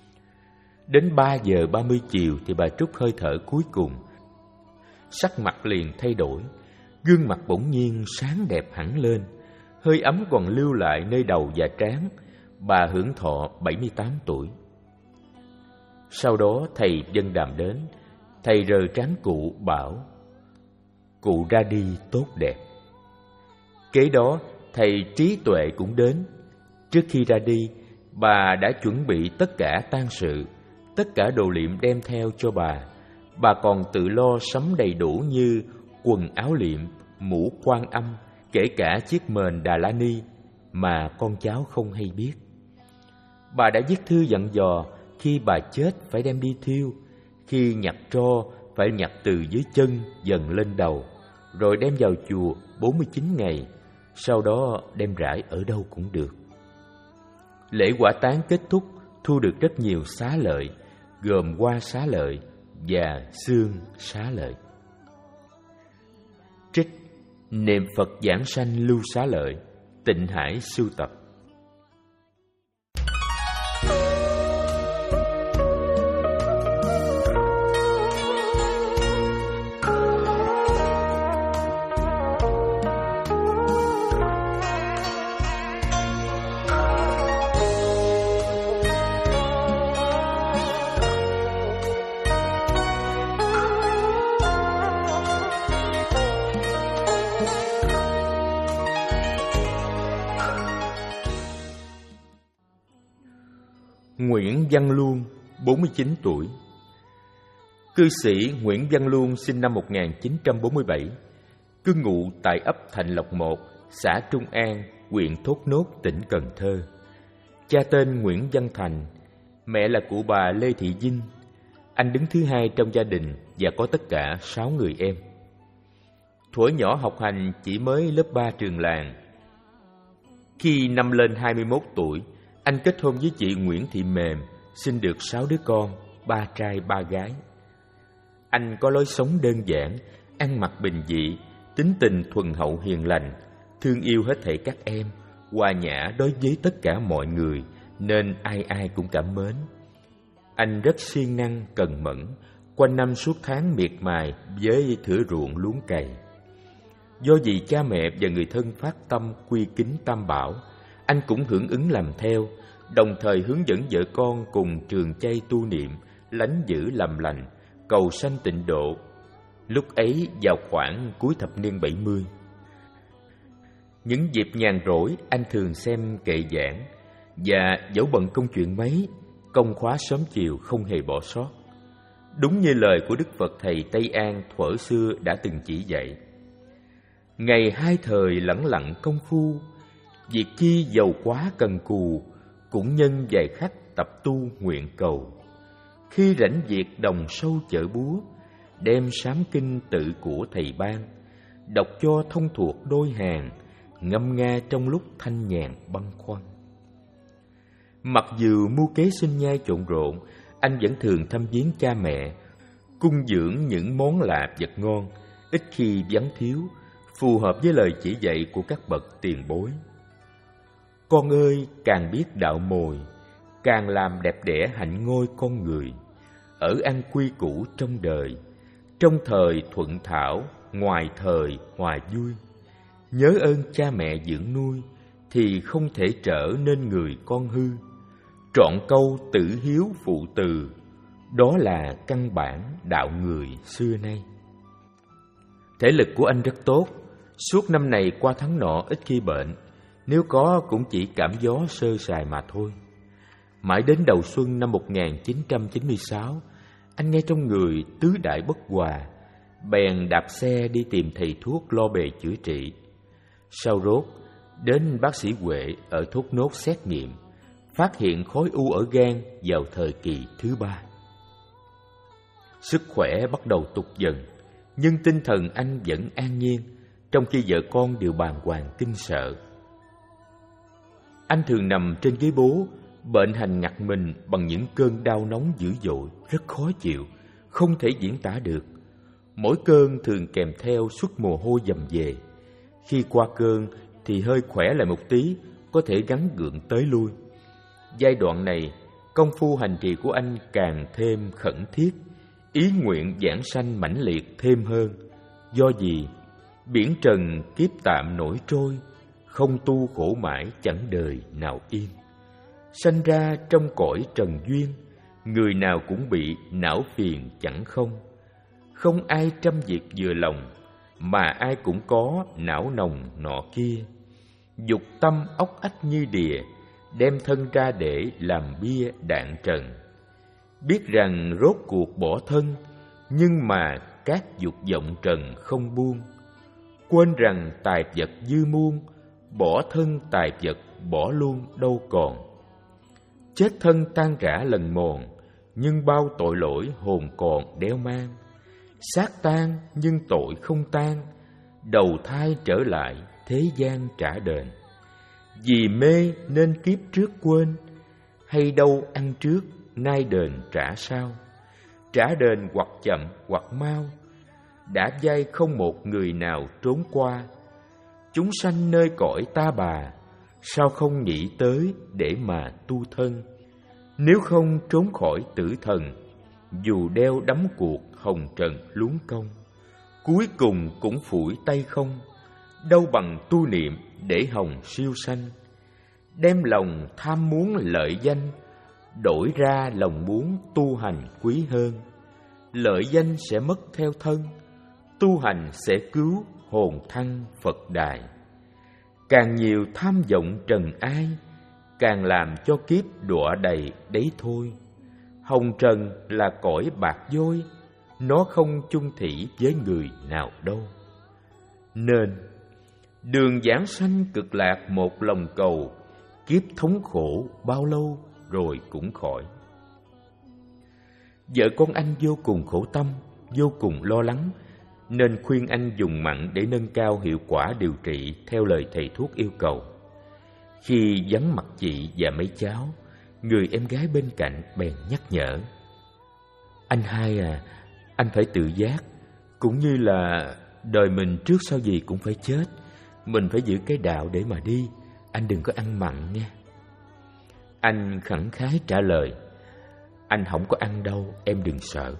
Đến ba giờ ba mươi chiều thì bà trút hơi thở cuối cùng. Sắc mặt liền thay đổi, gương mặt bỗng nhiên sáng đẹp hẳn lên, hơi ấm còn lưu lại nơi đầu và trán. Bà hưởng thọ bảy mươi tám tuổi. Sau đó thầy Vân Đàm đến, thầy rờ trán cụ bảo: cụ ra đi tốt đẹp. Kế đó thầy Trí Tuệ cũng đến. Trước khi ra đi, bà đã chuẩn bị tất cả tang sự, tất cả đồ liệm đem theo cho bà. Bà còn tự lo sắm đầy đủ như quần áo liệm, mũ Quan Âm, kể cả chiếc mền Đà La Ni mà con cháu không hay biết. Bà đã viết thư dặn dò khi bà chết phải đem đi thiêu, khi nhặt tro phải nhặt từ dưới chân dần lên đầu, rồi đem vào chùa bốn mươi chín ngày, sau đó đem rải ở đâu cũng được. Lễ hỏa táng kết thúc thu được rất nhiều xá lợi, gồm hoa xá lợi và xương xá lợi. Trích Niệm Phật giảng sanh lưu xá lợi, Tịnh Hải sưu tập. Nguyễn Văn Luông, bốn mươi chín tuổi. Cư sĩ Nguyễn Văn Luông sinh năm một nghìn chín trăm bốn mươi bảy, cư ngụ tại ấp Thạnh Lộc một, xã Trung An, huyện Thốt Nốt, tỉnh Cần Thơ. Cha tên Nguyễn Văn Thành, mẹ là cụ bà Lê Thị Vinh. Anh đứng thứ hai trong gia đình và có tất cả sáu người em. Thuở nhỏ học hành chỉ mới lớp ba trường làng. Khi năm lên hai mươi mốt tuổi, anh kết hôn với chị Nguyễn Thị Mềm, sinh được sáu đứa con, ba trai ba gái. Anh có lối sống đơn giản, ăn mặc bình dị, tính tình thuần hậu hiền lành, thương yêu hết thảy các em, hòa nhã đối với tất cả mọi người, nên ai ai cũng cảm mến. Anh rất siêng năng, cần mẫn, quanh năm suốt tháng miệt mài với thửa ruộng luống cày. Do vì cha mẹ và người thân phát tâm quy kính Tam Bảo, anh cũng hưởng ứng làm theo, đồng thời hướng dẫn vợ con cùng trường chay tu niệm, lánh giữ làm lành, cầu sanh tịnh độ. Lúc ấy vào khoảng cuối thập niên bảy mươi. Những dịp nhàn rỗi, anh thường xem kệ giảng, và dẫu bận công chuyện mấy, công khóa sớm chiều không hề bỏ sót. Đúng như lời của Đức Phật Thầy Tây An thuở xưa đã từng chỉ dạy: ngày hai thời lẳng lặng công phu, việc chi giàu quá cần cù, cũng nhân vài khắc tập tu nguyện cầu. Khi rảnh việc đồng sâu chợ búa, đem sám kinh tự của thầy ban, đọc cho thông thuộc đôi hàng, ngâm nga trong lúc thanh nhàn băn khoăn. Mặc dù mưu kế sinh nhai trộn rộn, anh vẫn thường thăm viếng cha mẹ, cung dưỡng những món lạ vật ngon, ít khi vắng thiếu, phù hợp với lời chỉ dạy của các bậc tiền bối. Con ơi, càng biết đạo mồi, càng làm đẹp đẽ hạnh ngôi con người, ở an quy củ trong đời, trong thời thuận thảo, ngoài thời hòa vui. Nhớ ơn cha mẹ dưỡng nuôi, thì không thể trở nên người con hư. Trọn câu tử hiếu phụ từ, đó là căn bản đạo người xưa nay. Thể lực của anh rất tốt, suốt năm này qua tháng nọ ít khi bệnh, nếu có cũng chỉ cảm gió sơ sài mà thôi. Mãi đến đầu xuân năm một nghìn chín trăm chín mươi sáu, anh nghe trong người tứ đại bất hòa, bèn đạp xe đi tìm thầy thuốc lo bề chữa trị. Sau rốt, đến bác sĩ Huệ ở Thốt Nốt xét nghiệm, phát hiện khối u ở gan vào thời kỳ thứ ba. Sức khỏe bắt đầu tụt dần, nhưng tinh thần anh vẫn an nhiên, trong khi vợ con đều bàng hoàng kinh sợ. Anh thường nằm trên ghế bố, bệnh hành ngặt mình bằng những cơn đau nóng dữ dội, rất khó chịu, không thể diễn tả được. Mỗi cơn thường kèm theo suất mồ hôi dầm về. Khi qua cơn thì hơi khỏe lại một tí, có thể gắng gượng tới lui. Giai đoạn này, công phu hành trì của anh càng thêm khẩn thiết, ý nguyện giảng sanh mãnh liệt thêm hơn. Do gì? Biển trần kiếp tạm nổi trôi, không tu khổ mãi chẳng đời nào yên. Sanh ra trong cõi trần duyên, người nào cũng bị não phiền chẳng không. Không ai trăm việc vừa lòng, mà ai cũng có não nồng nọ kia. Dục tâm óc ách như đìa, đem thân ra để làm bia đạn trần. Biết rằng rốt cuộc bỏ thân, nhưng mà các dục vọng trần không buông. Quên rằng tài vật dư muôn, bỏ thân tài vật bỏ luôn đâu còn. Chết thân tan rã lần mòn, nhưng bao tội lỗi hồn còn đeo mang. Xác tan nhưng tội không tan, đầu thai trở lại thế gian trả đền. Vì mê nên kiếp trước quên, hay đâu ăn trước nay đền trả sau. Trả đền hoặc chậm hoặc mau, đã dai không một người nào trốn qua. Chúng sanh nơi cõi ta bà, sao không nghĩ tới để mà tu thân. Nếu không trốn khỏi tử thần, dù đeo đắm cuộc hồng trần luống công, cuối cùng cũng phủi tay không. Đâu bằng tu niệm để hồng siêu sanh, đem lòng tham muốn lợi danh, đổi ra lòng muốn tu hành quý hơn. Lợi danh sẽ mất theo thân, tu hành sẽ cứu hồn thăng Phật đài. Càng nhiều tham vọng trần ai, càng làm cho kiếp đọa đầy đấy thôi. Hồng trần là cõi bạc vôi, nó không chung thủy với người nào đâu. Nên đường giảng sanh cực lạc một lòng cầu, kiếp thống khổ bao lâu rồi cũng khỏi. Vợ con anh vô cùng khổ tâm, vô cùng lo lắng, nên khuyên anh dùng mặn để nâng cao hiệu quả điều trị theo lời thầy thuốc yêu cầu. Khi vắng mặt chị và mấy cháu, người em gái bên cạnh bèn nhắc nhở: "Anh hai à, anh phải tự giác, cũng như là đời mình trước sau gì cũng phải chết. Mình phải giữ cái đạo để mà đi, anh đừng có ăn mặn nha." Anh khẳng khái trả lời: "Anh không có ăn đâu, em đừng sợ."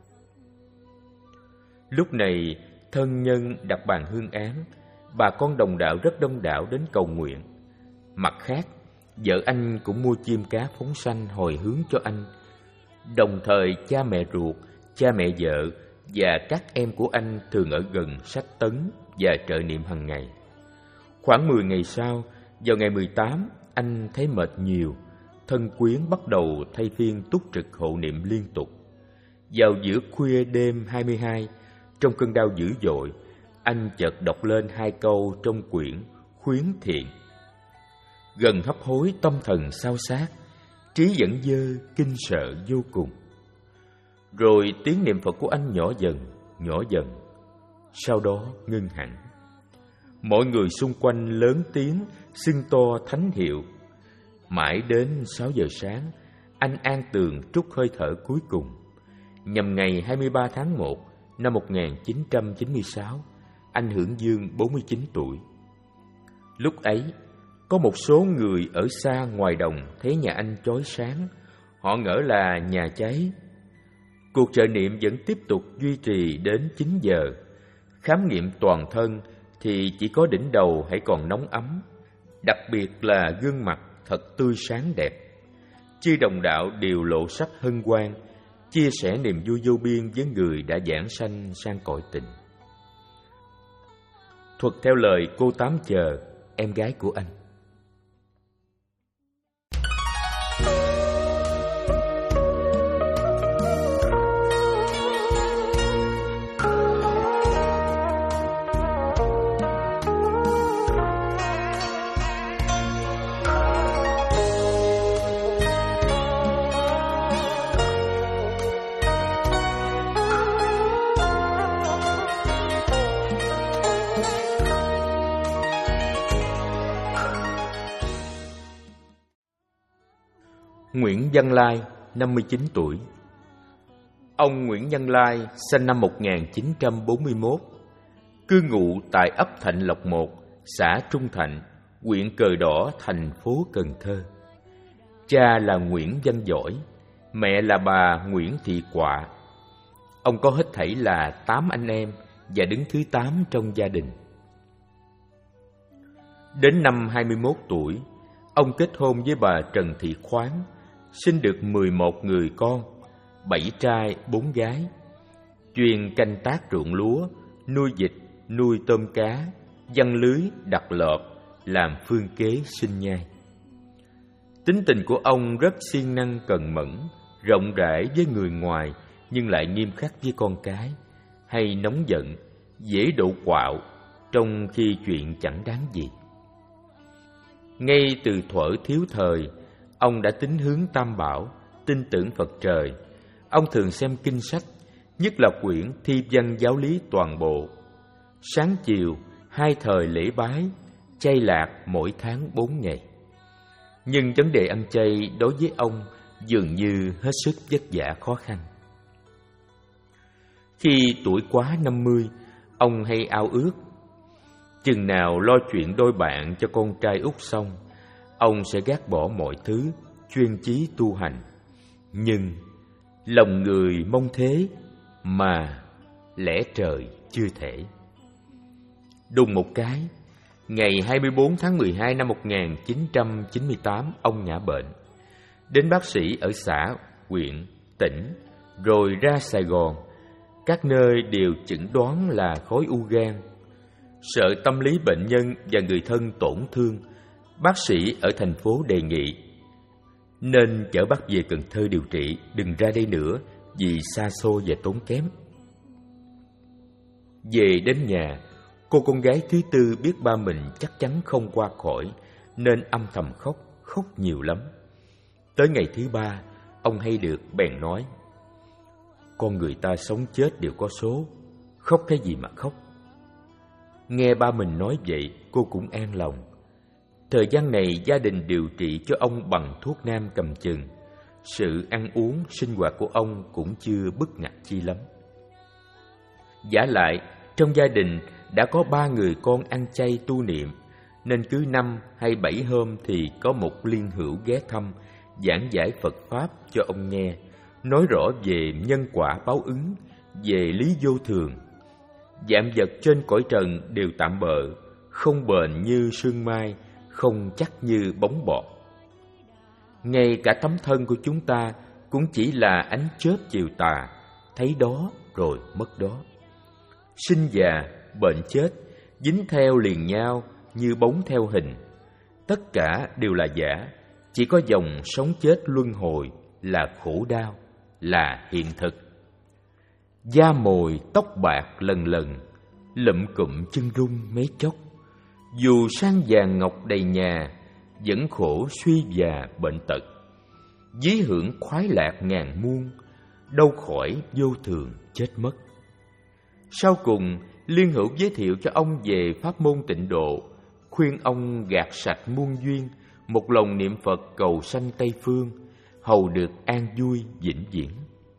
Lúc này, thân nhân đặt bàn hương án, bà con đồng đạo rất đông đảo đến cầu nguyện. Mặt khác, vợ anh cũng mua chim cá phóng sanh hồi hướng cho anh. Đồng thời, cha mẹ ruột, cha mẹ vợ và các em của anh thường ở gần sách tấn và trợ niệm hàng ngày. Khoảng mười ngày sau, vào ngày mười tám, anh thấy mệt nhiều, thân quyến bắt đầu thay phiên túc trực hộ niệm liên tục. Vào giữa khuya đêm hai mươi hai, trong cơn đau dữ dội, anh chợt đọc lên hai câu trong quyển Khuyến Thiện: "Gần hấp hối tâm thần sao sát, trí vẫn dơ kinh sợ vô cùng." Rồi tiếng niệm Phật của anh nhỏ dần, nhỏ dần, sau đó ngưng hẳn. Mọi người xung quanh lớn tiếng xưng to thánh hiệu. Mãi đến sáu giờ sáng, anh an tường trút hơi thở cuối cùng. Nhằm ngày hai mươi ba tháng một năm một nghìn chín trăm chín mươi sáu, anh hưởng dương bốn mươi chín tuổi. Lúc ấy, có một số người ở xa ngoài đồng thấy nhà anh chói sáng, họ ngỡ là nhà cháy. Cuộc trợ niệm vẫn tiếp tục duy trì đến chín giờ. Khám nghiệm toàn thân thì chỉ có đỉnh đầu hãy còn nóng ấm, đặc biệt là gương mặt thật tươi sáng đẹp. Chư đồng đạo đều lộ sắc hân hoan, chia sẻ niềm vui vô biên với người đã giảng sanh sang cõi tình. Thuật theo lời cô Tám Chờ, em gái của anh. Nguyễn Văn Lai, năm mươi chín tuổi. Ông Nguyễn Văn Lai sinh năm một nghìn chín trăm bốn mươi mốt, cư ngụ tại ấp Thạnh Lộc một, xã Trung Thạnh, huyện Cờ Đỏ, thành phố Cần Thơ. Cha là Nguyễn Văn Giỏi, mẹ là bà Nguyễn Thị Quạ. Ông có hết thảy là tám anh em và đứng thứ tám trong gia đình. Đến năm hai mươi mốt tuổi, ông kết hôn với bà Trần Thị Khoáng, sinh được mười một người con, bảy trai bốn gái, chuyên canh tác ruộng lúa, nuôi vịt, nuôi tôm cá, giăng lưới, đặt lợp, làm phương kế sinh nhai. Tính tình của ông rất siêng năng cần mẫn, rộng rãi với người ngoài nhưng lại nghiêm khắc với con cái, hay nóng giận, dễ độ quạo, trong khi chuyện chẳng đáng gì. Ngay từ thuở thiếu thời, ông đã tín hướng Tam Bảo, tin tưởng Phật trời. Ông thường xem kinh sách, nhất là quyển Thi văn giáo lý toàn bộ. Sáng chiều, hai thời lễ bái, chay lạc mỗi tháng bốn ngày. Nhưng vấn đề ăn chay đối với ông dường như hết sức vất vả khó khăn. Khi tuổi quá năm mươi, ông hay ao ước chừng nào lo chuyện đôi bạn cho con trai út xong, ông sẽ gác bỏ mọi thứ, chuyên chí tu hành. Nhưng lòng người mong thế, mà lẽ trời chưa thể. Đùng một cái, ngày hai mươi bốn tháng mười hai năm một nghìn chín trăm chín mươi tám, ông ngã bệnh. Đến bác sĩ ở xã, huyện, tỉnh, rồi ra Sài Gòn. Các nơi đều chẩn đoán là khối u gan. Sợ tâm lý bệnh nhân và người thân tổn thương, bác sĩ ở thành phố đề nghị nên chở bác về Cần Thơ điều trị, đừng ra đây nữa vì xa xôi và tốn kém. Về đến nhà, cô con gái thứ tư biết ba mình chắc chắn không qua khỏi, nên âm thầm khóc, khóc nhiều lắm. Tới ngày thứ ba, ông hay được bèn nói: con người ta sống chết đều có số, khóc cái gì mà khóc. Nghe ba mình nói vậy, cô cũng an lòng. Thời gian này gia đình điều trị cho ông bằng thuốc nam cầm chừng. Sự ăn uống, sinh hoạt của ông cũng chưa bức ngặt chi lắm. Vả lại, trong gia đình đã có ba người con ăn chay tu niệm, nên cứ năm hay bảy hôm thì có một liên hữu ghé thăm, giảng giải Phật Pháp cho ông nghe, nói rõ về nhân quả báo ứng, về lý vô thường. Vạn vật trên cõi trần đều tạm bợ, không bền như sương mai, không chắc như bóng bọt. Ngay cả tấm thân của chúng ta cũng chỉ là ánh chớp chiều tà, thấy đó rồi mất đó. Sinh già, bệnh chết, dính theo liền nhau như bóng theo hình. Tất cả đều là giả, chỉ có dòng sống chết luân hồi là khổ đau, là hiện thực. Da mồi tóc bạc lần lần, lụm cụm chân rung mấy chốc. Dù sang vàng ngọc đầy nhà, vẫn khổ suy già bệnh tật. Dí hưởng khoái lạc ngàn muôn, đâu khỏi vô thường chết mất. Sau cùng, liên hữu giới thiệu cho ông về pháp môn tịnh độ, khuyên ông gạt sạch muôn duyên, một lòng niệm Phật cầu sanh Tây Phương, hầu được an vui vĩnh viễn.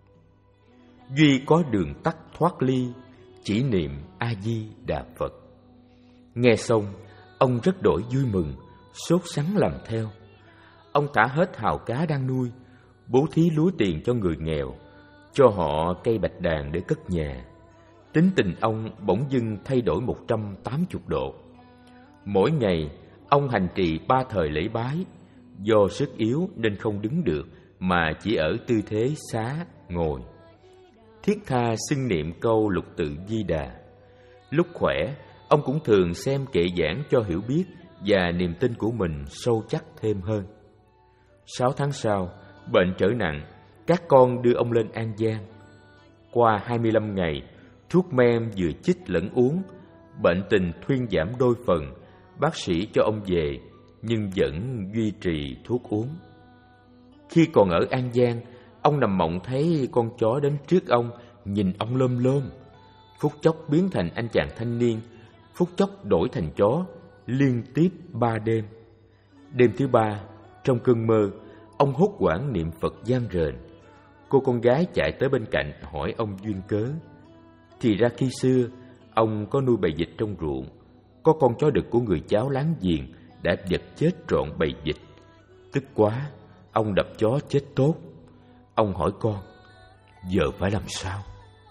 Duy có đường tắt thoát ly, chỉ niệm A Di Đà Phật. Nghe xong, ông rất đổi vui mừng, sốt sắng làm theo. Ông thả hết hào cá đang nuôi, bố thí lúa tiền cho người nghèo, cho họ cây bạch đàn để cất nhà. Tính tình ông bỗng dưng thay đổi một trăm tám mươi độ. Mỗi ngày, ông hành trì ba thời lễ bái. Do sức yếu nên không đứng được, mà chỉ ở tư thế xá, ngồi. Thiết tha xưng niệm câu lục tự Di Đà. Lúc khỏe, ông cũng thường xem kệ giảng cho hiểu biết và niềm tin của mình sâu chắc thêm hơn. Sáu tháng sau, bệnh trở nặng, các con đưa ông lên An Giang. Qua hai mươi lăm ngày, thuốc men vừa chích lẫn uống, bệnh tình thuyên giảm đôi phần. Bác sĩ cho ông về, nhưng vẫn duy trì thuốc uống. Khi còn ở An Giang, ông nằm mộng thấy con chó đến trước ông, nhìn ông lôm lôm. Phút chốc biến thành anh chàng thanh niên, phút chốc đổi thành chó, liên tiếp ba đêm. Đêm thứ ba, trong cơn mơ, ông hốt hoảng niệm Phật giang rền. Cô con gái chạy tới bên cạnh hỏi ông duyên cớ. Thì ra khi xưa, ông có nuôi bầy vịt trong ruộng. Có con chó đực của người cháu láng giềng đã giật chết trọn bầy vịt. Tức quá, ông đập chó chết tốt. Ông hỏi con, giờ phải làm sao?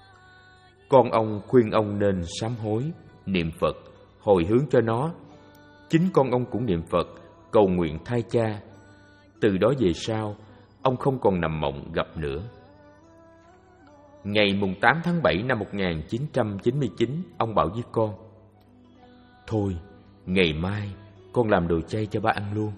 Con ông khuyên ông nên sám hối, niệm Phật, hồi hướng cho nó. Chính con ông cũng niệm Phật, cầu nguyện thay cha. Từ đó về sau, ông không còn nằm mộng gặp nữa. Ngày mùng tám tháng bảy năm một nghìn chín trăm chín mươi chín, ông bảo với con: thôi, ngày mai con làm đồ chay cho ba ăn luôn.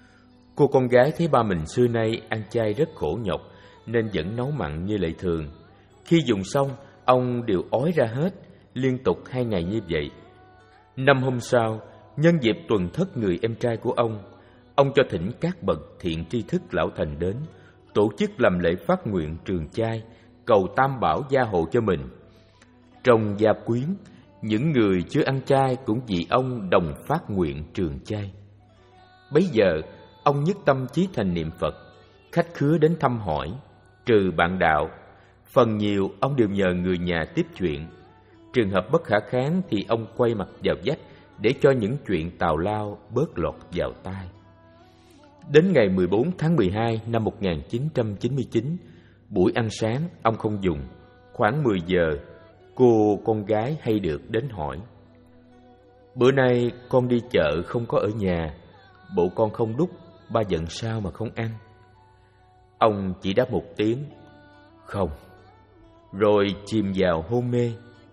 Cô con gái thấy ba mình xưa nay ăn chay rất khổ nhọc, nên vẫn nấu mặn như lệ thường. Khi dùng xong, ông đều ói ra hết, liên tục hai ngày như vậy. Năm hôm sau, nhân dịp tuần thất người em trai của ông, ông cho thỉnh các bậc thiện tri thức lão thành đến, tổ chức làm lễ phát nguyện trường chay, cầu Tam Bảo gia hộ cho mình. Trong gia quyến, những người chưa ăn chay cũng vì ông đồng phát nguyện trường chay. Bấy giờ, ông nhất tâm chí thành niệm Phật, khách khứa đến thăm hỏi, trừ bạn đạo, phần nhiều ông đều nhờ người nhà tiếp chuyện. Trường hợp bất khả kháng thì ông quay mặt vào vách để cho những chuyện tào lao bớt lọt vào tai. Đến ngày mười bốn tháng mười hai năm một nghìn chín trăm chín mươi chín, buổi ăn sáng ông không dùng. Khoảng mười giờ, cô con gái hay được đến hỏi: "Bữa nay con đi chợ không có ở nhà, bộ con không đút, ba giận sao mà không ăn?" Ông chỉ đáp một tiếng "Không", rồi chìm vào hôn mê.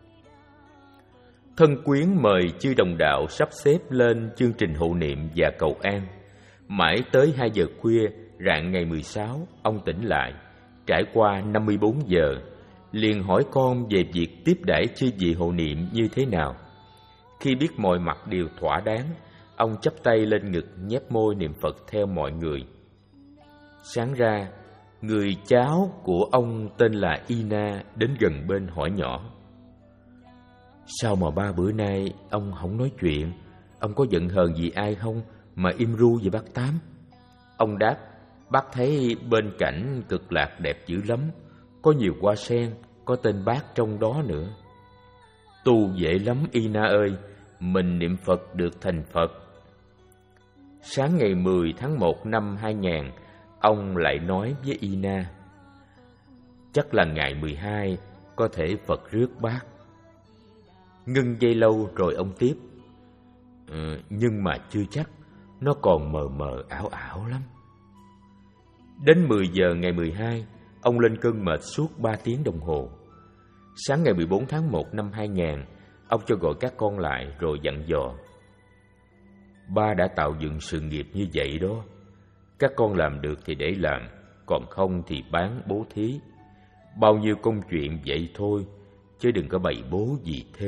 Thân quyến mời chư đồng đạo sắp xếp lên chương trình hộ niệm và cầu an. Mãi tới hai giờ khuya rạng ngày mười sáu, ông tỉnh lại. Trải qua năm mươi bốn giờ, liền hỏi con về việc tiếp đãi chư vị hộ niệm như thế nào. Khi biết mọi mặt đều thỏa đáng, ông chắp tay lên ngực nhếch môi niệm Phật theo mọi người. Sáng ra, người cháu của ông tên là Ina đến gần bên hỏi nhỏ: "Sao mà ba bữa nay ông không nói chuyện? Ông có giận hờn gì ai không mà im ru vậy bác Tám?" Ông đáp: "Bác thấy bên cảnh Cực Lạc đẹp dữ lắm, có nhiều hoa sen, có tên bác trong đó nữa." "Tu dễ lắm Ina ơi, mình niệm Phật được thành Phật." Sáng ngày mười tháng một năm hai nghìn, ông lại nói với Ina: "Chắc là ngày mười hai có thể Phật rước bác." Ngưng giây lâu rồi ông tiếp: ừ, "Nhưng mà chưa chắc, nó còn mờ mờ ảo ảo lắm." Đến mười giờ ngày mười hai, ông lên cơn mệt suốt ba tiếng đồng hồ. Sáng ngày mười bốn tháng một năm hai nghìn, ông cho gọi các con lại rồi dặn dò: "Ba đã tạo dựng sự nghiệp như vậy đó. Các con làm được thì để làm, còn không thì bán bố thí. Bao nhiêu công chuyện vậy thôi, chứ đừng có bày bố gì thêm."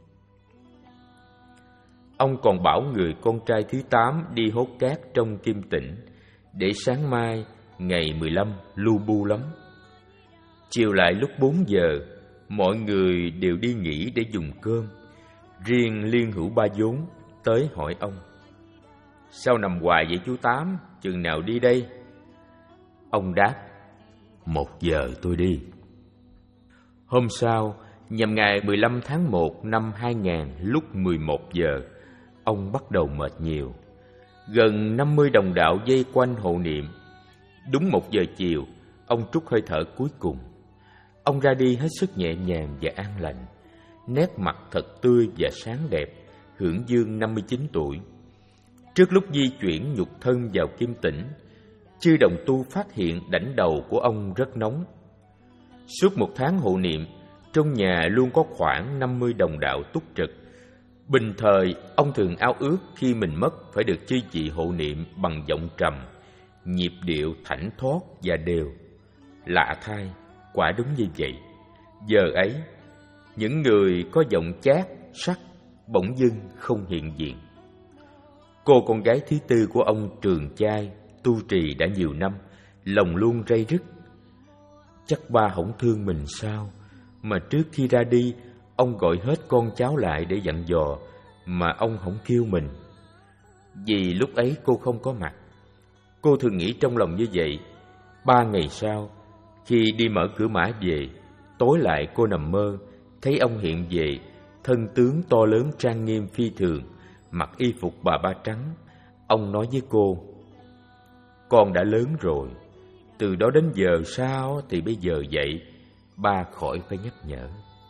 Ông còn bảo người con trai thứ tám đi hốt cát trong Kim Tịnh, để sáng mai, ngày mười lăm, lu bu lắm. Chiều lại lúc bốn giờ, mọi người đều đi nghỉ để dùng cơm. Riêng Liên Hữu Ba vốn tới hỏi ông: "Sao nằm hoài vậy chú Tám, chừng nào đi đây?" Ông đáp: "Một giờ tôi đi." Hôm sau, nhằm ngày mười lăm tháng một năm hai nghìn, lúc mười một giờ, ông bắt đầu mệt nhiều. Gần năm mươi đồng đạo vây quanh hộ niệm. Đúng một giờ chiều, ông trút hơi thở cuối cùng. Ông ra đi hết sức nhẹ nhàng và an lành, nét mặt thật tươi và sáng đẹp, hưởng dương năm mươi chín tuổi. Trước lúc di chuyển nhục thân vào Kim Tĩnh, chư đồng tu phát hiện đảnh đầu của ông rất nóng. Suốt một tháng hộ niệm, trong nhà luôn có khoảng năm mươi đồng đạo túc trực. Bình thời, ông thường ao ước khi mình mất phải được chư vị hộ niệm bằng giọng trầm, nhịp điệu thảnh thót và đều. Lạ thay, quả đúng như vậy. Giờ ấy, những người có giọng chát, sắc, bỗng dưng không hiện diện. Cô con gái thứ tư của ông trường chay, tu trì đã nhiều năm, lòng luôn ray rứt. Chắc ba hổng thương mình sao, mà trước khi ra đi, ông gọi hết con cháu lại để dặn dò, mà ông không kêu mình. Vì lúc ấy cô không có mặt. Cô thường nghĩ trong lòng như vậy. Ba ngày sau, khi đi mở cửa mã về, tối lại cô nằm mơ, thấy ông hiện về, thân tướng to lớn trang nghiêm phi thường, mặc y phục bà ba trắng. Ông nói với cô: "Con đã lớn rồi, từ đó đến giờ sao thì bây giờ vậy, ba khỏi phải nhắc nhở."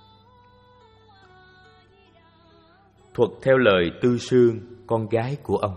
Thuật theo lời Tư Sương, con gái của ông.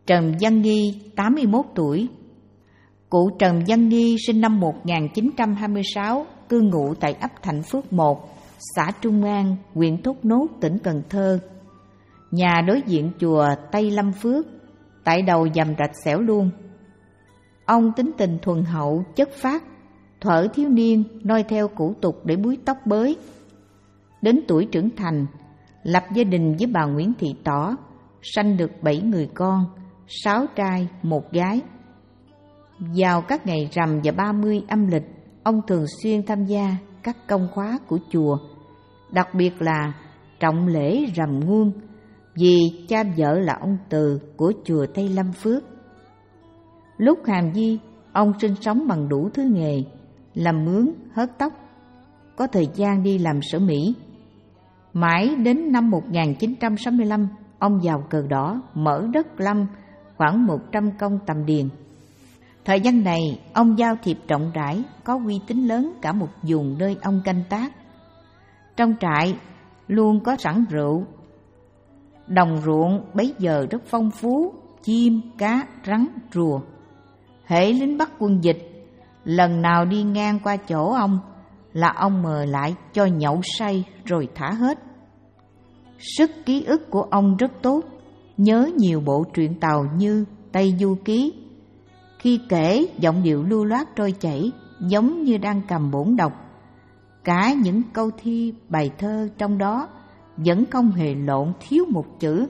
Trần Văn Nghi, tám mươi mốt tuổi. Cụ Trần Văn Nghi sinh năm một nghìn chín trăm hai mươi sáu, cư ngụ tại ấp Thạnh Phước một, xã Trung An, huyện Thốt Nốt, tỉnh Cần Thơ. Nhà đối diện chùa Tây Lâm Phước, tại đầu dầm rạch xẻo luôn. Ông tính tình thuần hậu, chất phác, thuở thiếu niên noi theo cũ tục để búi tóc bới. Đến tuổi trưởng thành, lập gia đình với bà Nguyễn Thị Tỏ, sanh được bảy người con, sáu trai, một gái. Vào các ngày rằm và ba mươi âm lịch, ông thường xuyên tham gia các công khóa của chùa, đặc biệt là trọng lễ rằm nguồn, vì cha vợ là ông Từ của chùa Tây Lâm Phước. Lúc hàm di, ông sinh sống bằng đủ thứ nghề, làm mướn, hớt tóc, có thời gian đi làm sở Mỹ. Mãi đến năm một nghìn chín trăm sáu mươi lăm, ông vào Cờ Đỏ mở đất lâm khoảng một trăm công tầm điền. Thời gian này, ông giao thiệp rộng rãi, có uy tín lớn cả một vùng nơi ông canh tác. Trong trại luôn có sẵn rượu. Đồng ruộng bấy giờ rất phong phú, chim, cá, rắn, rùa. Hễ lính Bắc quân dịch, lần nào đi ngang qua chỗ ông là ông mời lại cho nhậu say rồi thả hết. Sức ký ức của ông rất tốt, nhớ nhiều bộ truyện Tàu như Tây Du Ký. Khi kể, giọng điệu lưu loát trôi chảy, giống như đang cầm bổn đọc. Cả những câu thi, bài thơ trong đó vẫn không hề lộn thiếu một chữ.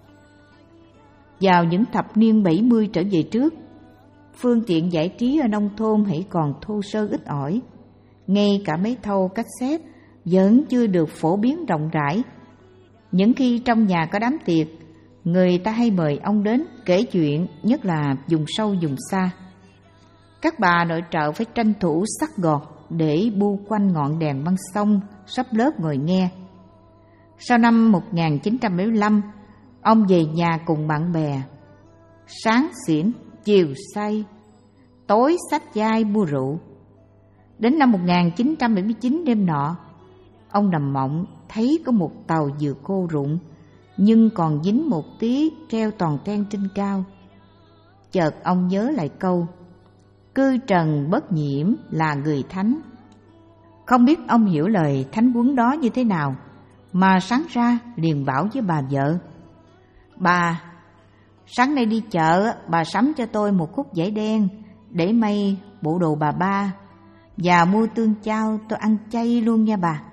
Vào những thập niên bảy mươi trở về trước, phương tiện giải trí ở nông thôn hãy còn thô sơ ít ỏi. Ngay cả mấy thâu cassette vẫn chưa được phổ biến rộng rãi. Những khi trong nhà có đám tiệc, người ta hay mời ông đến kể chuyện, nhất là vùng sâu vùng xa. Các bà nội trợ phải tranh thủ sắc gọt để bu quanh ngọn đèn băng sông sắp lớp ngồi nghe. Sau năm một nghìn chín trăm bảy mươi lăm, ông về nhà cùng bạn bè. Sáng xỉn, chiều say, tối xách vai mua rượu. Đến năm một nghìn chín trăm bảy mươi chín đêm nọ, ông nằm mộng thấy có một tàu vừa khô rụng, nhưng còn dính một tí treo toàn ten trên cao. Chợt ông nhớ lại câu cư trần bất nhiễm là người thánh. Không biết ông hiểu lời thánh huấn đó như thế nào, mà sáng ra liền bảo với bà vợ: Bà, sáng nay đi chợ, bà sắm cho tôi một khúc vải đen để may bộ đồ bà ba, và mua tương chao tôi ăn chay luôn nha bà.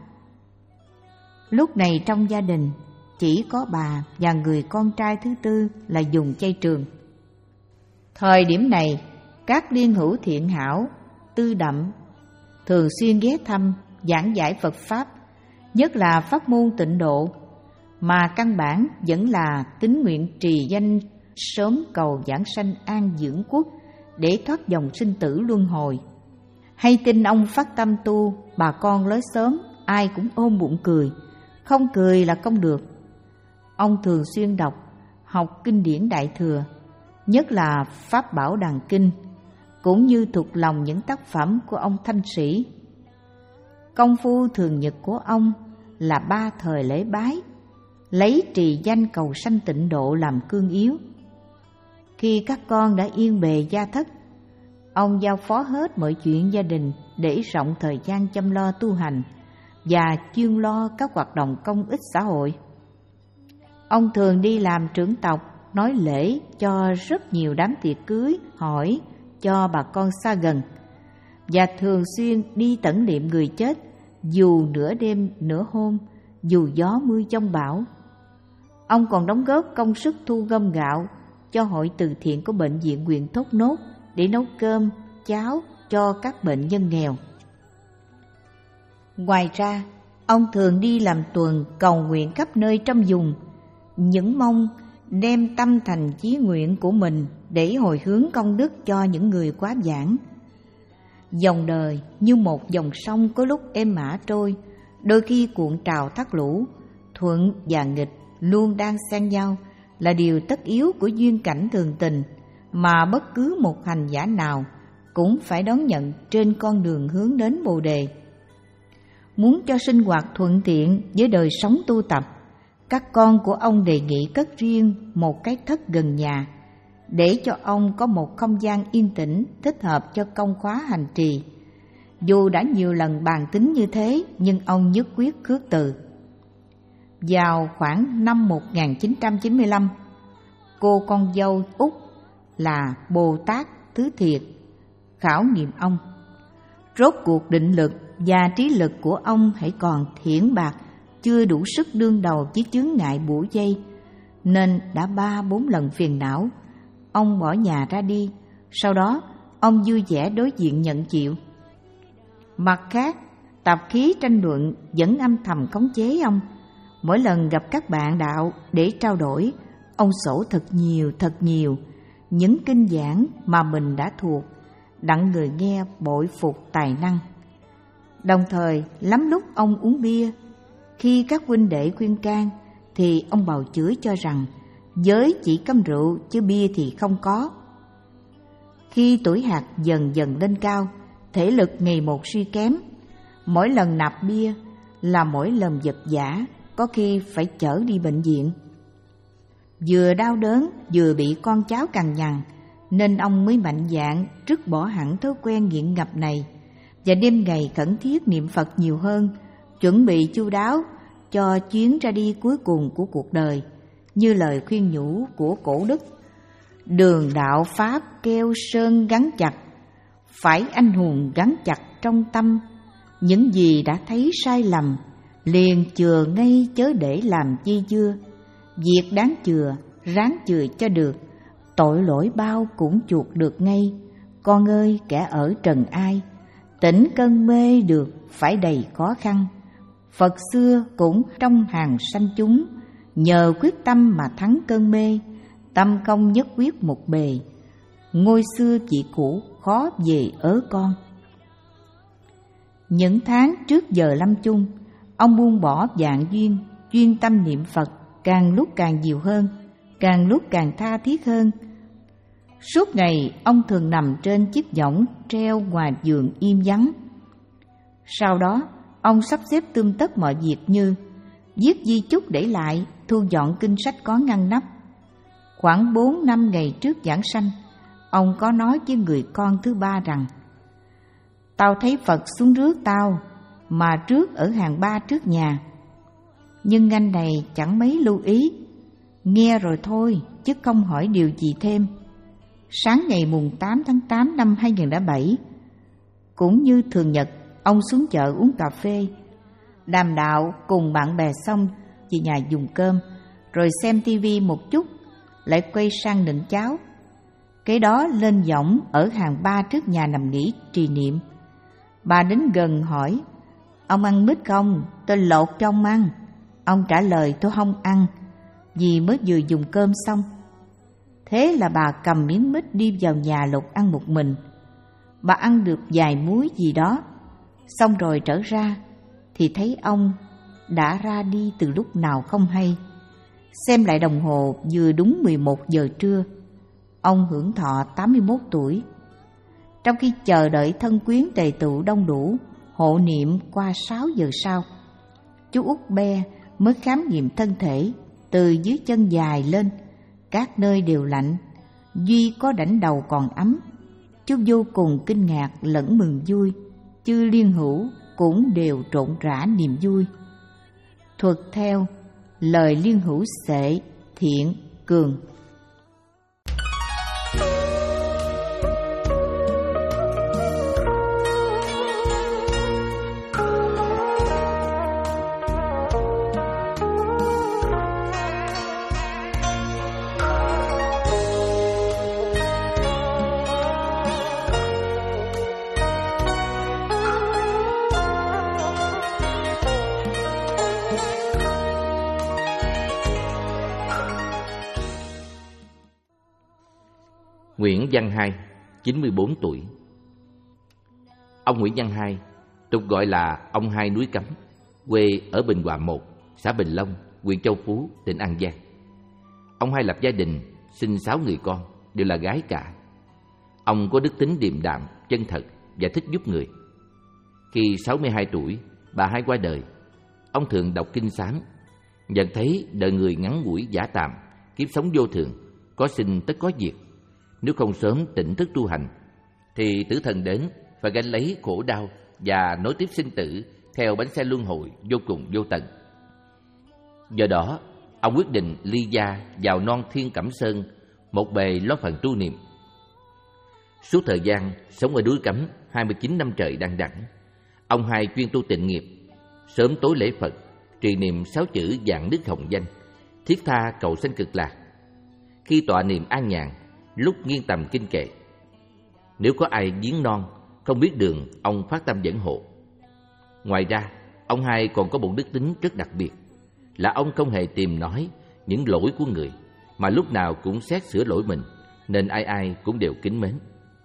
Lúc này trong gia đình chỉ có bà và người con trai thứ tư là dùng chay trường. Thời điểm này, các liên hữu thiện hảo, tư đậm thường xuyên ghé thăm giảng giải Phật Pháp, nhất là pháp môn tịnh độ, mà căn bản vẫn là tín nguyện trì danh sớm cầu giảng sanh an dưỡng quốc để thoát dòng sinh tử luân hồi. Hay tin ông phát tâm tu, bà con lối xóm ai cũng ôm bụng cười, không cười là không được. Ông thường xuyên đọc, học kinh điển Đại Thừa, nhất là Pháp Bảo Đàn Kinh, cũng như thuộc lòng những tác phẩm của ông Thanh Sĩ. Công phu thường nhật của ông là ba thời lễ bái, lấy trì danh cầu sanh tịnh độ làm cương yếu. Khi các con đã yên bề gia thất, ông giao phó hết mọi chuyện gia đình để rộng thời gian chăm lo tu hành và chuyên lo các hoạt động công ích xã hội. Ông thường đi làm trưởng tộc, nói lễ cho rất nhiều đám tiệc cưới, hỏi cho bà con xa gần, và thường xuyên đi tẩn liệm người chết, dù nửa đêm nửa hôm, dù gió mưa giông bão. Ông còn đóng góp công sức thu gom gạo cho hội từ thiện của bệnh viện huyện Thốt Nốt để nấu cơm, cháo cho các bệnh nhân nghèo. Ngoài ra, ông thường đi làm tuần cầu nguyện khắp nơi trong vùng, những mong đem tâm thành chí nguyện của mình để hồi hướng công đức cho những người quá giảng. Dòng đời như một dòng sông có lúc êm ả trôi, đôi khi cuộn trào thác lũ, thuận và nghịch luôn đang xen nhau, là điều tất yếu của duyên cảnh thường tình mà bất cứ một hành giả nào cũng phải đón nhận trên con đường hướng đến Bồ Đề. Muốn cho sinh hoạt thuận tiện với đời sống tu tập, các con của ông đề nghị cất riêng một cái thất gần nhà để cho ông có một không gian yên tĩnh thích hợp cho công khóa hành trì. Dù đã nhiều lần bàn tính như thế, nhưng ông nhất quyết khước từ. Vào khoảng năm một nghìn chín trăm chín mươi lăm, cô con dâu út là Bồ Tát Thứ Thiệt khảo nghiệm ông. Rốt cuộc định lực và trí lực của ông hãy còn thiển bạc, chưa đủ sức đương đầu với chướng ngại bủa dây, nên đã ba bốn lần phiền não. Ông bỏ nhà ra đi, sau đó ông vui vẻ đối diện nhận chịu. Mặt khác, tạp khí tranh luận vẫn âm thầm khống chế ông. Mỗi lần gặp các bạn đạo để trao đổi, ông sổ thật nhiều thật nhiều những kinh giảng mà mình đã thuộc, đặng người nghe bội phục tài năng. Đồng thời lắm lúc ông uống bia. Khi các huynh đệ khuyên can thì ông bào chữa cho rằng giới chỉ cấm rượu chứ bia thì không có. Khi tuổi hạt dần dần lên cao, thể lực ngày một suy kém, mỗi lần nạp bia là mỗi lần vật vã, có khi phải chở đi bệnh viện. Vừa đau đớn vừa bị con cháu cằn nhằn, nên ông mới mạnh dạn trút bỏ hẳn thói quen nghiện ngập này, và đêm ngày khẩn thiết niệm Phật nhiều hơn, chuẩn bị chu đáo cho chuyến ra đi cuối cùng của cuộc đời, như lời khuyên nhủ của cổ đức: đường đạo pháp keo sơn gắn chặt, phải anh hùng gắn chặt trong tâm. Những gì đã thấy sai lầm, liền chừa ngay chớ để làm chi dưa. Việc đáng chừa, ráng chừa cho được, tội lỗi bao cũng chuộc được ngay. Con ơi kẻ ở trần ai, tỉnh cơn mê được phải đầy khó khăn. Phật xưa cũng trong hàng sanh chúng, nhờ quyết tâm mà thắng cơn mê. Tâm công nhất quyết một bề, ngôi xưa chị cũ khó về ớ con. Những tháng trước giờ lâm chung, ông buông bỏ vạn duyên, chuyên tâm niệm Phật, càng lúc càng nhiều hơn, càng lúc càng tha thiết hơn. Suốt ngày ông thường nằm trên chiếc võng treo ngoài giường im vắng. Sau đó ông sắp xếp tươm tất mọi việc như viết di chúc để lại, thu dọn kinh sách có ngăn nắp. Khoảng bốn năm ngày trước giảng sanh, ông có nói với người con thứ ba rằng: tao thấy Phật xuống rước tao, mà trước ở hàng ba trước nhà. Nhưng anh này chẳng mấy lưu ý, nghe rồi thôi chứ không hỏi điều gì thêm. Sáng ngày mùng tám tháng tám năm hai nghìn không trăm lẻ bảy, cũng như thường nhật, ông xuống chợ uống cà phê, đàm đạo cùng bạn bè xong về nhà dùng cơm, rồi xem tivi một chút, lại quay sang nịnh cháo. Kế đó lên võng ở hàng ba trước nhà nằm nghỉ trì niệm. Bà đến gần hỏi: ông ăn mít không? Tôi lột cho ông ăn. Ông trả lời: tôi không ăn, vì mới vừa dùng cơm xong. Thế là bà cầm miếng mít đi vào nhà lột ăn một mình. Bà ăn được vài muối gì đó, xong rồi trở ra thì thấy ông đã ra đi từ lúc nào không hay. Xem lại đồng hồ vừa đúng mười một giờ trưa. Ông hưởng thọ tám mươi mốt tuổi. Trong khi chờ đợi thân quyến tề tựu đông đủ, hộ niệm qua sáu giờ sau, chú út Be mới khám nghiệm thân thể. Từ dưới chân dài lên, các nơi đều lạnh, duy có đảnh đầu còn ấm. Chú vô cùng kinh ngạc lẫn mừng vui, chư liên hữu cũng đều trộn rã niềm vui. Thuật theo lời liên hữu Sệ, Thiện, Cường. Nguyễn Văn Hai, chín mươi bốn tuổi. Ông Nguyễn Văn Hai, tục gọi là ông Hai núi Cấm, quê ở Bình Hòa một, xã Bình Long, huyện Châu Phú, tỉnh An Giang. Ông Hai lập gia đình, sinh sáu người con, đều là gái cả. Ông có đức tính điềm đạm, chân thật và thích giúp người. Khi sáu mươi hai tuổi, bà Hai qua đời. Ông thường đọc kinh sám, nhận thấy đời người ngắn ngủi giả tạm, kiếp sống vô thường, có sinh tất có diệt, Nếu không sớm tỉnh thức tu hành, thì tử thần đến phải gánh lấy khổ đau và nối tiếp sinh tử theo bánh xe luân hồi vô cùng vô tận. Do đó, ông quyết định ly gia vào non Thiên Cẩm Sơn, một bề lo phần tu niệm. Suốt thời gian sống ở núi Cấm hai mươi chín năm trời đăng đẳng, ông hai chuyên tu tịnh nghiệp, sớm tối lễ Phật, trì niệm sáu chữ vạn đức hồng danh, thiết tha cầu sanh cực lạc. Khi tọa niệm an nhàn, lúc nghiêng tầm kinh kệ, nếu có ai giếng non không biết đường, ông phát tâm dẫn hộ. Ngoài ra, ông hai còn có một đức tính rất đặc biệt, là ông không hề tìm nói những lỗi của người, mà lúc nào cũng xét sửa lỗi mình, nên ai ai cũng đều kính mến.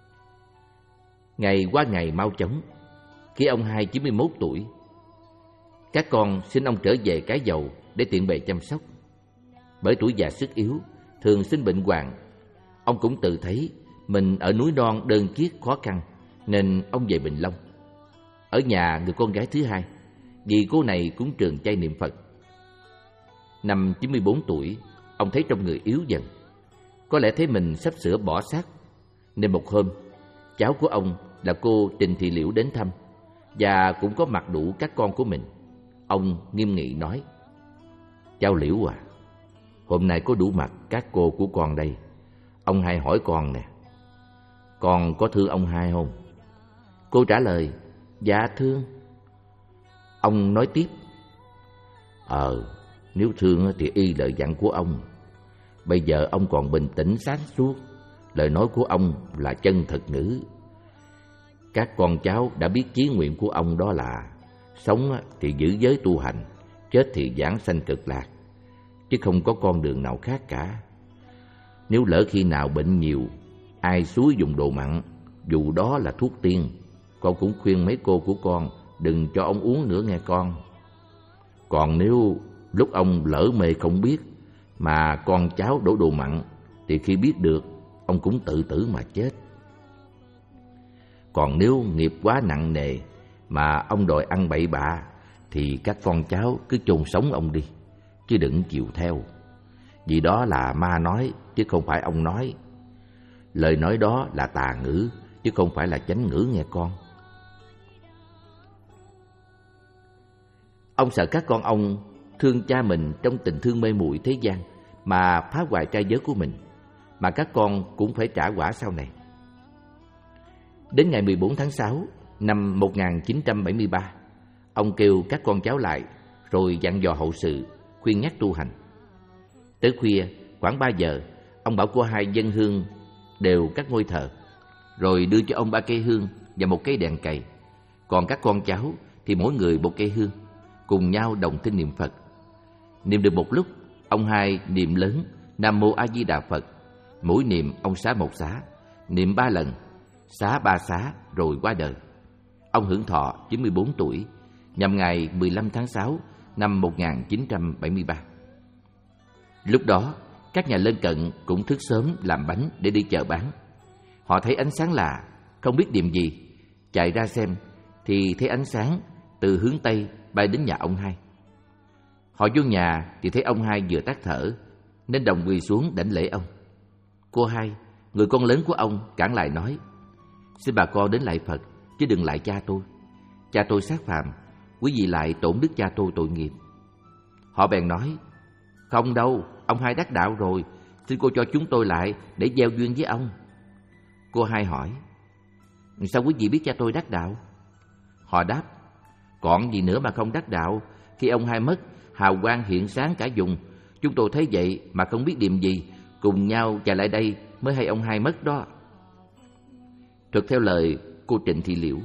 Ngày qua ngày mau chóng, khi ông hai chín mươi mốt tuổi, các con xin ông trở về Cái Dầu để tiện bề chăm sóc. Bởi tuổi già sức yếu, thường sinh bệnh hoạn, ông cũng tự thấy mình ở núi non đơn chiếc khó khăn, nên ông về Bình Long. Ở nhà người con gái thứ hai, vì cô này cũng trường chay niệm Phật. Năm chín mươi bốn tuổi, ông thấy trong người yếu dần, có lẽ thấy mình sắp sửa bỏ xác, nên một hôm, cháu của ông là cô Trình Thị Liễu đến thăm, và cũng có mặt đủ các con của mình. Ông nghiêm nghị nói: "Cháu Liễu à, hôm nay có đủ mặt các cô của con đây. Ông hai hỏi con nè, con có thương ông hai không?" Cô trả lời: "Dạ thương." Ông nói tiếp: Ờ, nếu thương thì y lời dặn của ông. Bây giờ ông còn bình tĩnh sáng suốt, lời nói của ông là chân thật ngữ. Các con cháu đã biết chí nguyện của ông, đó là sống thì giữ giới tu hành, chết thì giảng sanh cực lạc, chứ không có con đường nào khác cả. Nếu lỡ khi nào bệnh nhiều, ai xúi dùng đồ mặn, dù đó là thuốc tiên, con cũng khuyên mấy cô của con đừng cho ông uống nữa nghe con. Còn nếu lúc ông lỡ mê không biết, mà con cháu đổ đồ mặn, thì khi biết được, ông cũng tự tử mà chết. Còn nếu nghiệp quá nặng nề mà ông đòi ăn bậy bạ, thì các con cháu cứ chôn sống ông đi, chứ đừng chịu theo. Vì đó là ma nói, chứ không phải ông nói. Lời nói đó là tà ngữ, chứ không phải là chánh ngữ nghe con. Ông sợ các con ông thương cha mình trong tình thương mê muội thế gian mà phá hoại trai giới của mình, mà các con cũng phải trả quả sau này. Đến ngày mười bốn tháng sáu năm một nghìn chín trăm bảy mươi ba, ông kêu các con cháu lại, rồi dặn dò hậu sự, khuyên nhắc tu hành. Tới khuya, khoảng ba giờ, ông bảo cô hai dâng hương đều các ngôi thờ, rồi đưa cho ông ba cây hương và một cây đèn cày. Còn các con cháu thì mỗi người một cây hương, cùng nhau đồng thanh niệm Phật. Niệm được một lúc, ông hai niệm lớn Nam Mô A Di Đà Phật. Mỗi niệm ông xá một xá, niệm ba lần, xá ba xá rồi qua đời. Ông hưởng thọ chín mươi bốn tuổi, nhằm ngày mười lăm tháng sáu năm một nghìn chín trăm bảy mươi ba. Lúc đó, các nhà lân cận cũng thức sớm làm bánh để đi chợ bán. Họ thấy ánh sáng lạ, không biết điểm gì, chạy ra xem thì thấy ánh sáng từ hướng Tây bay đến nhà ông hai. Họ vô nhà thì thấy ông hai vừa tắt thở, nên đồng quỳ xuống đảnh lễ ông. Cô hai, người con lớn của ông, cản lại nói: "Xin bà con đến lạy Phật, chứ đừng lại cha tôi. Cha tôi sát phàm, quý vị lại tổn đức cha tôi tội nghiệp." Họ bèn nói: "Không đâu, ông hai đắc đạo rồi, xin cô cho chúng tôi lại để gieo duyên với ông." Cô hai hỏi: "Sao quý vị biết cha tôi đắc đạo?" Họ đáp: "Còn gì nữa mà không đắc đạo, khi ông hai mất, hào quang hiện sáng cả vùng. Chúng tôi thấy vậy mà không biết điểm gì, cùng nhau chạy lại đây mới hay ông hai mất đó." Thực theo lời cô Trịnh Thị Liễu.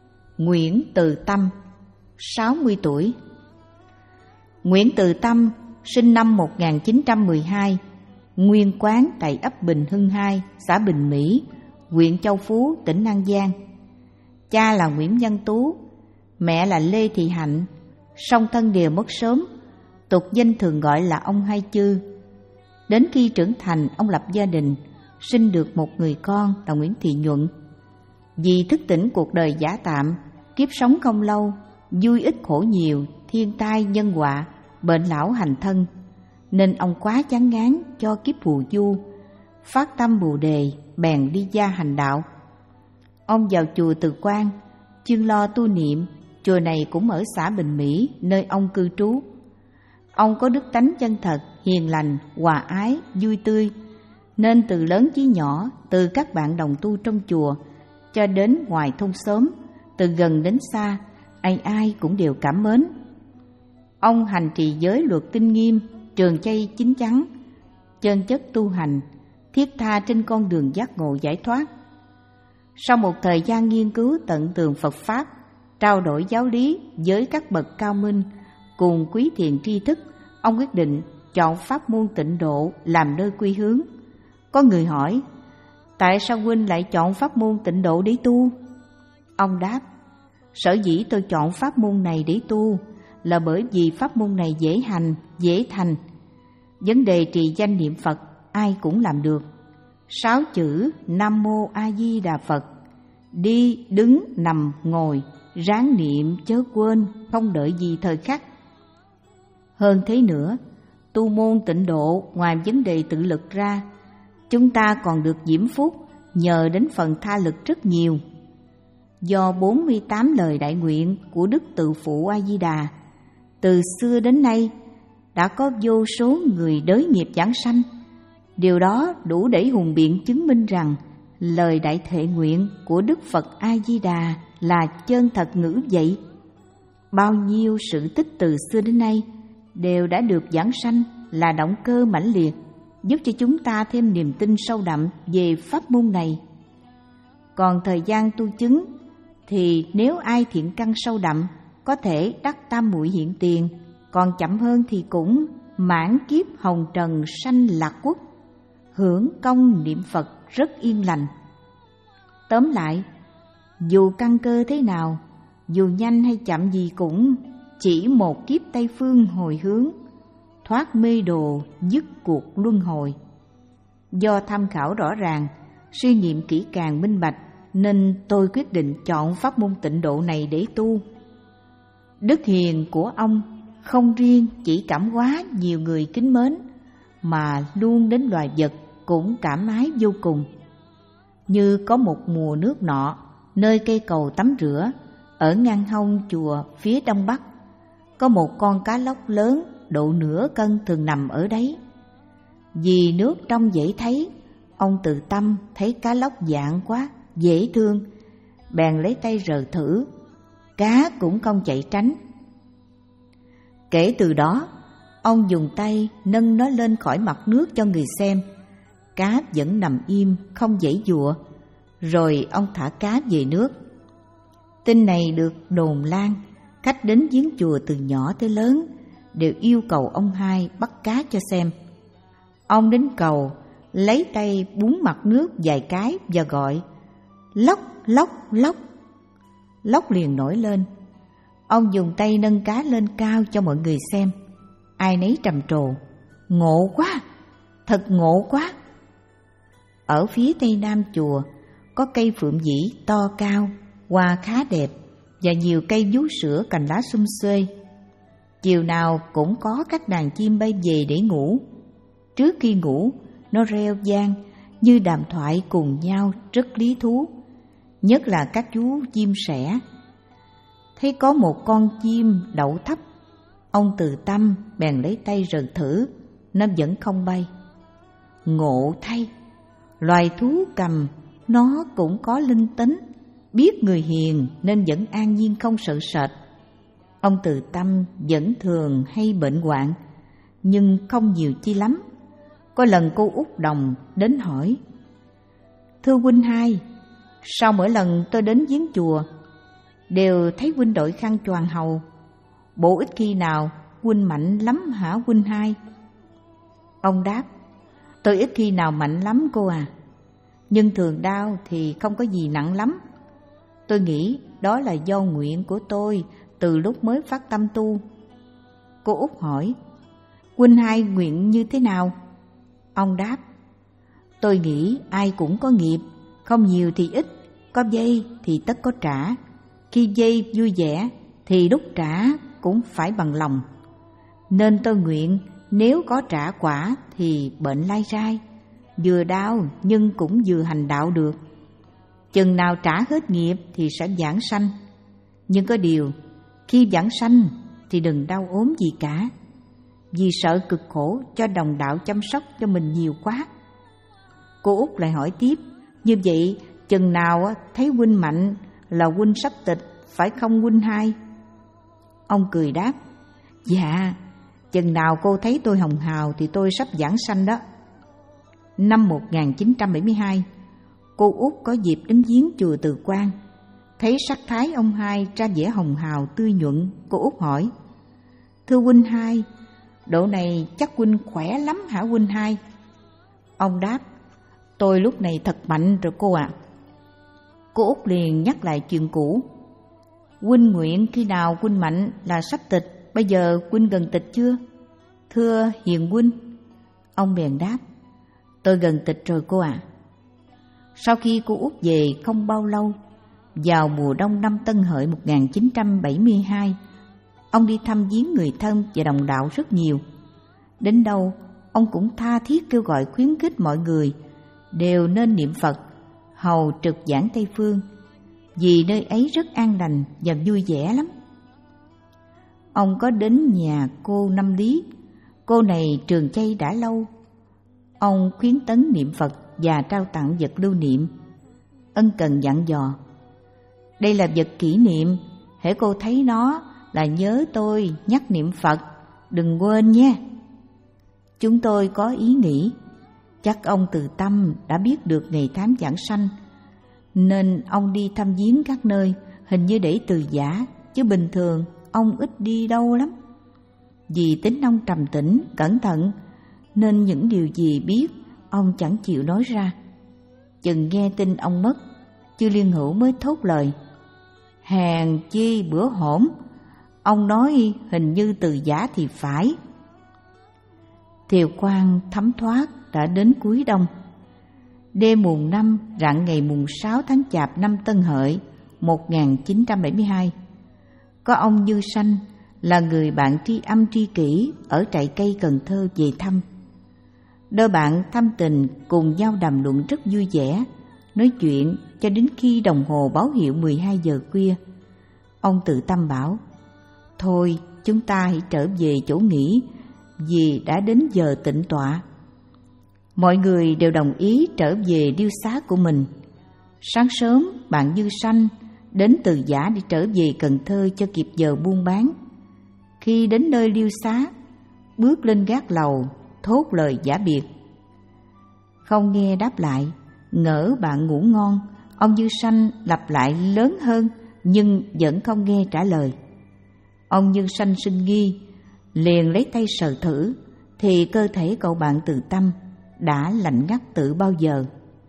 Nguyễn Từ Tâm, sáu mươi tuổi. Nguyễn Từ Tâm sinh năm một nghìn chín trăm mười hai, nguyên quán tại ấp Bình Hưng hai, xã Bình Mỹ, huyện Châu Phú, tỉnh An Giang. Cha là Nguyễn Văn Tú, mẹ là Lê Thị Hạnh, song thân đều mất sớm, tục danh thường gọi là ông Hai Chư. Đến khi trưởng thành, ông lập gia đình, sinh được một người con là Nguyễn Thị Nhuận. Vì thức tỉnh cuộc đời giả tạm, kiếp sống không lâu, vui ít khổ nhiều, thiên tai nhân họa, bệnh lão hành thân, nên ông quá chán ngán cho kiếp phù du, phát tâm Bồ Đề, bèn đi gia hành đạo. Ông vào chùa Từ Quan, chuyên lo tu niệm. Chùa này cũng ở xã Bình Mỹ, nơi ông cư trú. Ông có đức tánh chân thật, hiền lành, hòa ái, vui tươi, nên từ lớn chí nhỏ, từ các bạn đồng tu trong chùa cho đến ngoài thôn xóm, từ gần đến xa, ai ai cũng đều cảm mến. Ông hành trì giới luật tinh nghiêm, trường chay chín chắn, chân chất tu hành, thiết tha trên con đường giác ngộ giải thoát. Sau một thời gian nghiên cứu tận tường Phật Pháp, trao đổi giáo lý với các bậc cao minh cùng quý thiện tri thức, ông quyết định chọn pháp môn Tịnh Độ làm nơi quy hướng. Có người hỏi, tại sao huynh lại chọn pháp môn Tịnh Độ để tu? Ông đáp, sở dĩ tôi chọn pháp môn này để tu là bởi vì pháp môn này dễ hành, dễ thành. Vấn đề trì danh niệm Phật ai cũng làm được. Sáu chữ Nam Mô A Di Đà Phật, đi, đứng, nằm, ngồi, ráng niệm chớ quên, không đợi gì thời khắc. Hơn thế nữa, tu môn Tịnh Độ ngoài vấn đề tự lực ra, chúng ta còn được diễm phúc nhờ đến phần tha lực rất nhiều. Do bốn mươi tám lời đại nguyện của Đức Tự Phụ A Di Đà, từ xưa đến nay đã có vô số người đới nghiệp giảng sanh. Điều đó đủ để hùng biện chứng minh rằng lời đại thệ nguyện của Đức Phật A Di Đà là chân thật ngữ vậy. Bao nhiêu sự tích từ xưa đến nay đều đã được giảng sanh là động cơ mãnh liệt, giúp cho chúng ta thêm niềm tin sâu đậm về pháp môn này. Còn thời gian tu chứng thì nếu ai thiện căn sâu đậm có thể đắc tam muội hiện tiền, còn chậm hơn thì cũng mãn kiếp hồng trần sanh lạc quốc, hưởng công niệm Phật rất yên lành. Tóm lại, dù căn cơ thế nào, dù nhanh hay chậm gì cũng chỉ một kiếp Tây Phương hồi hướng, thoát mê đồ, dứt cuộc luân hồi. Do tham khảo rõ ràng, suy nghiệm kỹ càng minh bạch, nên tôi quyết định chọn pháp môn Tịnh Độ này để tu. Đức hiền của ông không riêng chỉ cảm hóa nhiều người kính mến, mà luôn đến loài vật cũng cảm ái vô cùng. Như có một mùa nước nọ, nơi cây cầu tắm rửa, ở ngang hông chùa phía đông bắc, có một con cá lóc lớn độ nửa cân thường nằm ở đấy. Vì nước trong dễ thấy, ông Từ Tâm thấy cá lóc dạng quá, dễ thương, bèn lấy tay rờ thử, cá cũng không chạy tránh. Kể từ đó, ông dùng tay nâng nó lên khỏi mặt nước cho người xem. Cá vẫn nằm im, không giãy giụa. Rồi ông thả cá về nước. Tin này được đồn lan, khách đến viếng chùa từ nhỏ tới lớn đều yêu cầu ông hai bắt cá cho xem. Ông đến cầu, lấy tay búng mặt nước vài cái và gọi lóc lóc lóc. Lóc liền nổi lên. Ông dùng tay nâng cá lên cao cho mọi người xem. Ai nấy trầm trồ, ngộ quá, thật ngộ quá. Ở phía tây nam chùa có cây phượng vĩ to cao, hoa khá đẹp, và nhiều cây vú sữa cành lá sum xuê. Chiều nào cũng có các đàn chim bay về để ngủ. Trước khi ngủ, nó reo vang như đàm thoại cùng nhau, rất lý thú, nhất là các chú chim sẻ. Thấy có một con chim đậu thấp, ông Từ Tâm bèn lấy tay rờ thử, nó vẫn không bay. Ngộ thay, loài thú cầm nó cũng có linh tính, biết người hiền nên vẫn an nhiên không sợ sệt. Ông Từ Tâm vẫn thường hay bệnh hoạn, nhưng không nhiều chi lắm. Có lần cô Út Đồng đến hỏi: "Thưa huynh hai, sao mỗi lần tôi đến viếng chùa đều thấy huynh đội khăn choàng hầu, bộ ít khi nào huynh mạnh lắm hả huynh hai? Ông đáp, tôi ít khi nào mạnh lắm cô à, nhưng thường đau thì không có gì nặng lắm. Tôi nghĩ đó là do nguyện của tôi từ lúc mới phát tâm tu. Cô Út hỏi, huynh hai nguyện như thế nào? Ông đáp, tôi nghĩ ai cũng có nghiệp, không nhiều thì ít, có vay thì tất có trả. Khi vay vui vẻ thì lúc trả cũng phải bằng lòng. Nên tôi nguyện nếu có trả quả thì bệnh lai rai, vừa đau nhưng cũng vừa hành đạo được. Chừng nào trả hết nghiệp thì sẽ vãng sanh. Nhưng có điều, khi vãng sanh thì đừng đau ốm gì cả, vì sợ cực khổ cho đồng đạo chăm sóc cho mình nhiều quá. Cô Út lại hỏi tiếp, như vậy chừng nào thấy huynh mạnh là huynh sắp tịch, phải không huynh hai? Ông cười đáp, dạ, chừng nào cô thấy tôi hồng hào thì tôi sắp vãng sanh đó. Năm một nghìn chín trăm bảy mươi hai, cô Út có dịp đến viếng chùa Từ Quang. Thấy sắc thái ông hai ra vẻ hồng hào tươi nhuận, cô Út hỏi, thưa huynh hai, độ này chắc huynh khỏe lắm hả huynh hai? Ông đáp, tôi lúc này thật mạnh rồi cô ạ. À. Cô Út liền nhắc lại chuyện cũ, huynh nguyện khi nào huynh mạnh là sắp tịch, bây giờ huynh gần tịch chưa? Thưa hiền huynh. Ông bèn đáp, tôi gần tịch rồi cô ạ. À. Sau khi cô Út về không bao lâu, vào mùa đông năm Tân Hợi một nghìn chín trăm bảy mươi hai, ông đi thăm viếng người thân và đồng đạo rất nhiều. Đến đâu, ông cũng tha thiết kêu gọi khuyến khích mọi người đều nên niệm Phật, hầu trực giảng Tây Phương, vì nơi ấy rất an lành và vui vẻ lắm. Ông có đến nhà cô Năm Lý, cô này trường chay đã lâu. Ông khuyến tấn niệm Phật và trao tặng vật lưu niệm, ân cần dặn dò, đây là vật kỷ niệm, hễ cô thấy nó là nhớ tôi nhắc niệm Phật, đừng quên nhé. Chúng tôi có ý nghĩ, chắc ông Từ Tâm đã biết được ngày tháng vãng sanh, nên ông đi thăm viếng các nơi, hình như để từ giả, chứ bình thường ông ít đi đâu lắm. Vì tính ông trầm tĩnh, cẩn thận, nên những điều gì biết ông chẳng chịu nói ra. Chừng nghe tin ông mất, Chư Liên Hữu mới thốt lời, hèn chi bữa hổm, ông nói hình như từ giả thì phải. Thiều quang thấm thoát đã đến cuối đông. Đêm mùng năm rạng ngày mùng sáu tháng Chạp năm Tân Hợi một nghìn chín trăm bảy mươi hai, có ông Như Sanh là người bạn tri âm tri kỷ ở trại cây Cần Thơ về thăm. Đôi bạn thăm tình cùng nhau đàm luận rất vui vẻ, nói chuyện cho đến khi đồng hồ báo hiệu mười hai giờ khuya. Ông Từ Tâm bảo, thôi chúng ta hãy trở về chỗ nghỉ, vì đã đến giờ tịnh tọa. Mọi người đều đồng ý trở về điêu xá của mình. Sáng sớm bạn Như Sanh đến Từ Giả để trở về Cần Thơ cho kịp giờ buôn bán. Khi đến nơi điêu xá, bước lên gác lầu thốt lời giả biệt. Không nghe đáp lại, ngỡ bạn ngủ ngon, ông Như Sanh lặp lại lớn hơn nhưng vẫn không nghe trả lời. Ông Như Sanh sinh nghi, liền lấy tay sờ thử thì cơ thể cậu bạn Từ Tâm đã lạnh ngắt từ bao giờ.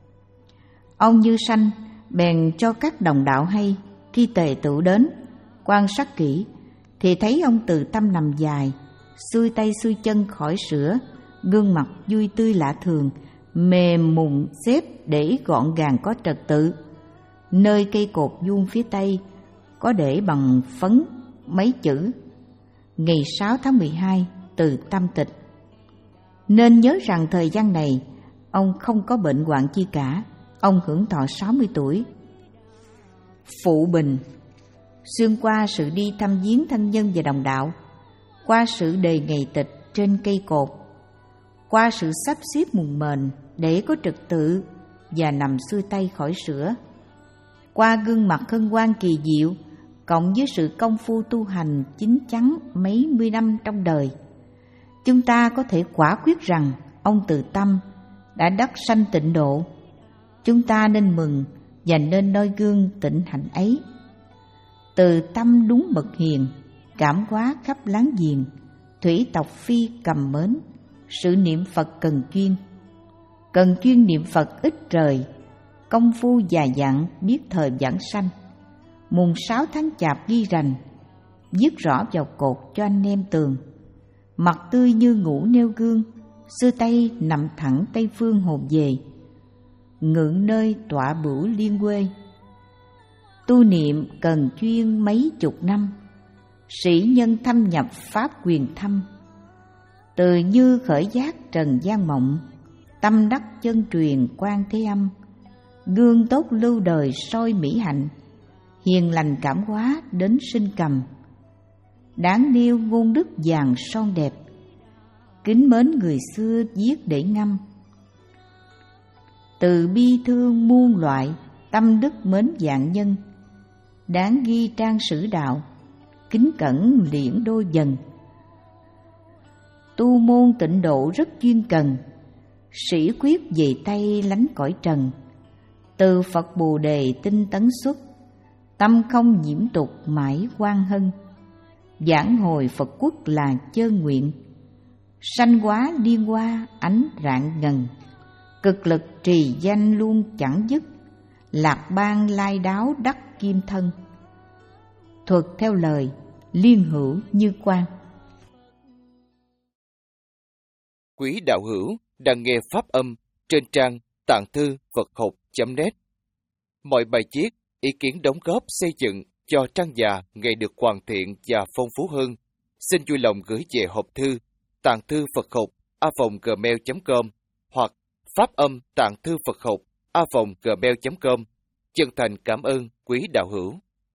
Ông Như Sanh bèn cho các đồng đạo hay, khi tề tựu đến quan sát kỹ thì thấy ông Từ Tâm nằm dài, xuôi tay xuôi chân khỏi sữa, gương mặt vui tươi lạ thường, mềm mụn xếp để gọn gàng có trật tự. Nơi cây cột vuông phía tây có để bằng phấn mấy chữ: ngày sáu tháng mười hai Từ Tâm tịch. Nên nhớ rằng thời gian này ông không có bệnh hoạn chi cả. Ông hưởng thọ sáu mươi tuổi. Phụ bình: xuyên qua sự đi thăm viếng thân nhân và đồng đạo, qua sự đề ngày tịch trên cây cột, qua sự sắp xếp mùng mền để có trật tự và nằm xuôi tay khỏi sữa, qua gương mặt hân hoan kỳ diệu cộng với sự công phu tu hành chín chắn mấy mươi năm trong đời, chúng ta có thể quả quyết rằng ông Từ Tâm đã đắc sanh tịnh độ. Chúng ta nên mừng và nên noi gương tịnh hạnh ấy. Từ Tâm đúng bậc hiền, cảm hóa khắp láng giềng, thủy tộc phi cầm mến, sự niệm Phật cần chuyên. Cần chuyên niệm Phật ít trời, công phu dài dặn biết thời vãng sanh. Mùng sáu tháng chạp ghi rành, viết rõ vào cột cho anh em tường. Mặt tươi như ngủ nêu gương, xưa Tây nằm thẳng Tây phương hồn về, ngưỡng nơi tọa bửu liên quê. Tu niệm cần chuyên mấy chục năm, sĩ nhân thâm nhập pháp quyền thâm. Từ như khởi giác trần gian mộng, tâm đắc chân truyền quan thế âm. Gương tốt lưu đời soi mỹ hạnh, hiền lành cảm hóa đến sinh cầm. Đáng nêu ngôn đức vàng son đẹp, kính mến người xưa viết để ngâm. Từ bi thương muôn loại, tâm đức mến vạn nhân. Đáng ghi trang sử đạo, kính cẩn liễn đôi dần. Tu môn tịnh độ rất chuyên cần, sĩ quyết về Tây lánh cõi trần. Từ Phật Bồ Đề tinh tấn xuất, tâm không nhiễm tục mãi quan hân. Giảng hồi Phật quốc là chơn nguyện, sanh hóa liên hoa ánh rạng ngần. Cực lực trì danh luôn chẳng dứt, lạc ban lai đáo đắc kim thân. Thuật theo lời Liên Hữu Như Quang. Quý đạo hữu đang nghe pháp âm trên trang tạng thư Phật học chấm net. Mọi bài viết, ý kiến đóng góp xây dựng cho trang già ngày được hoàn thiện và phong phú hơn, xin vui lòng gửi về hộp thư tạng thư Phật học a còng gmail chấm com hoặc pháp âm tạng thư Phật học a còng gmail chấm com. Chân thành cảm ơn quý đạo hữu.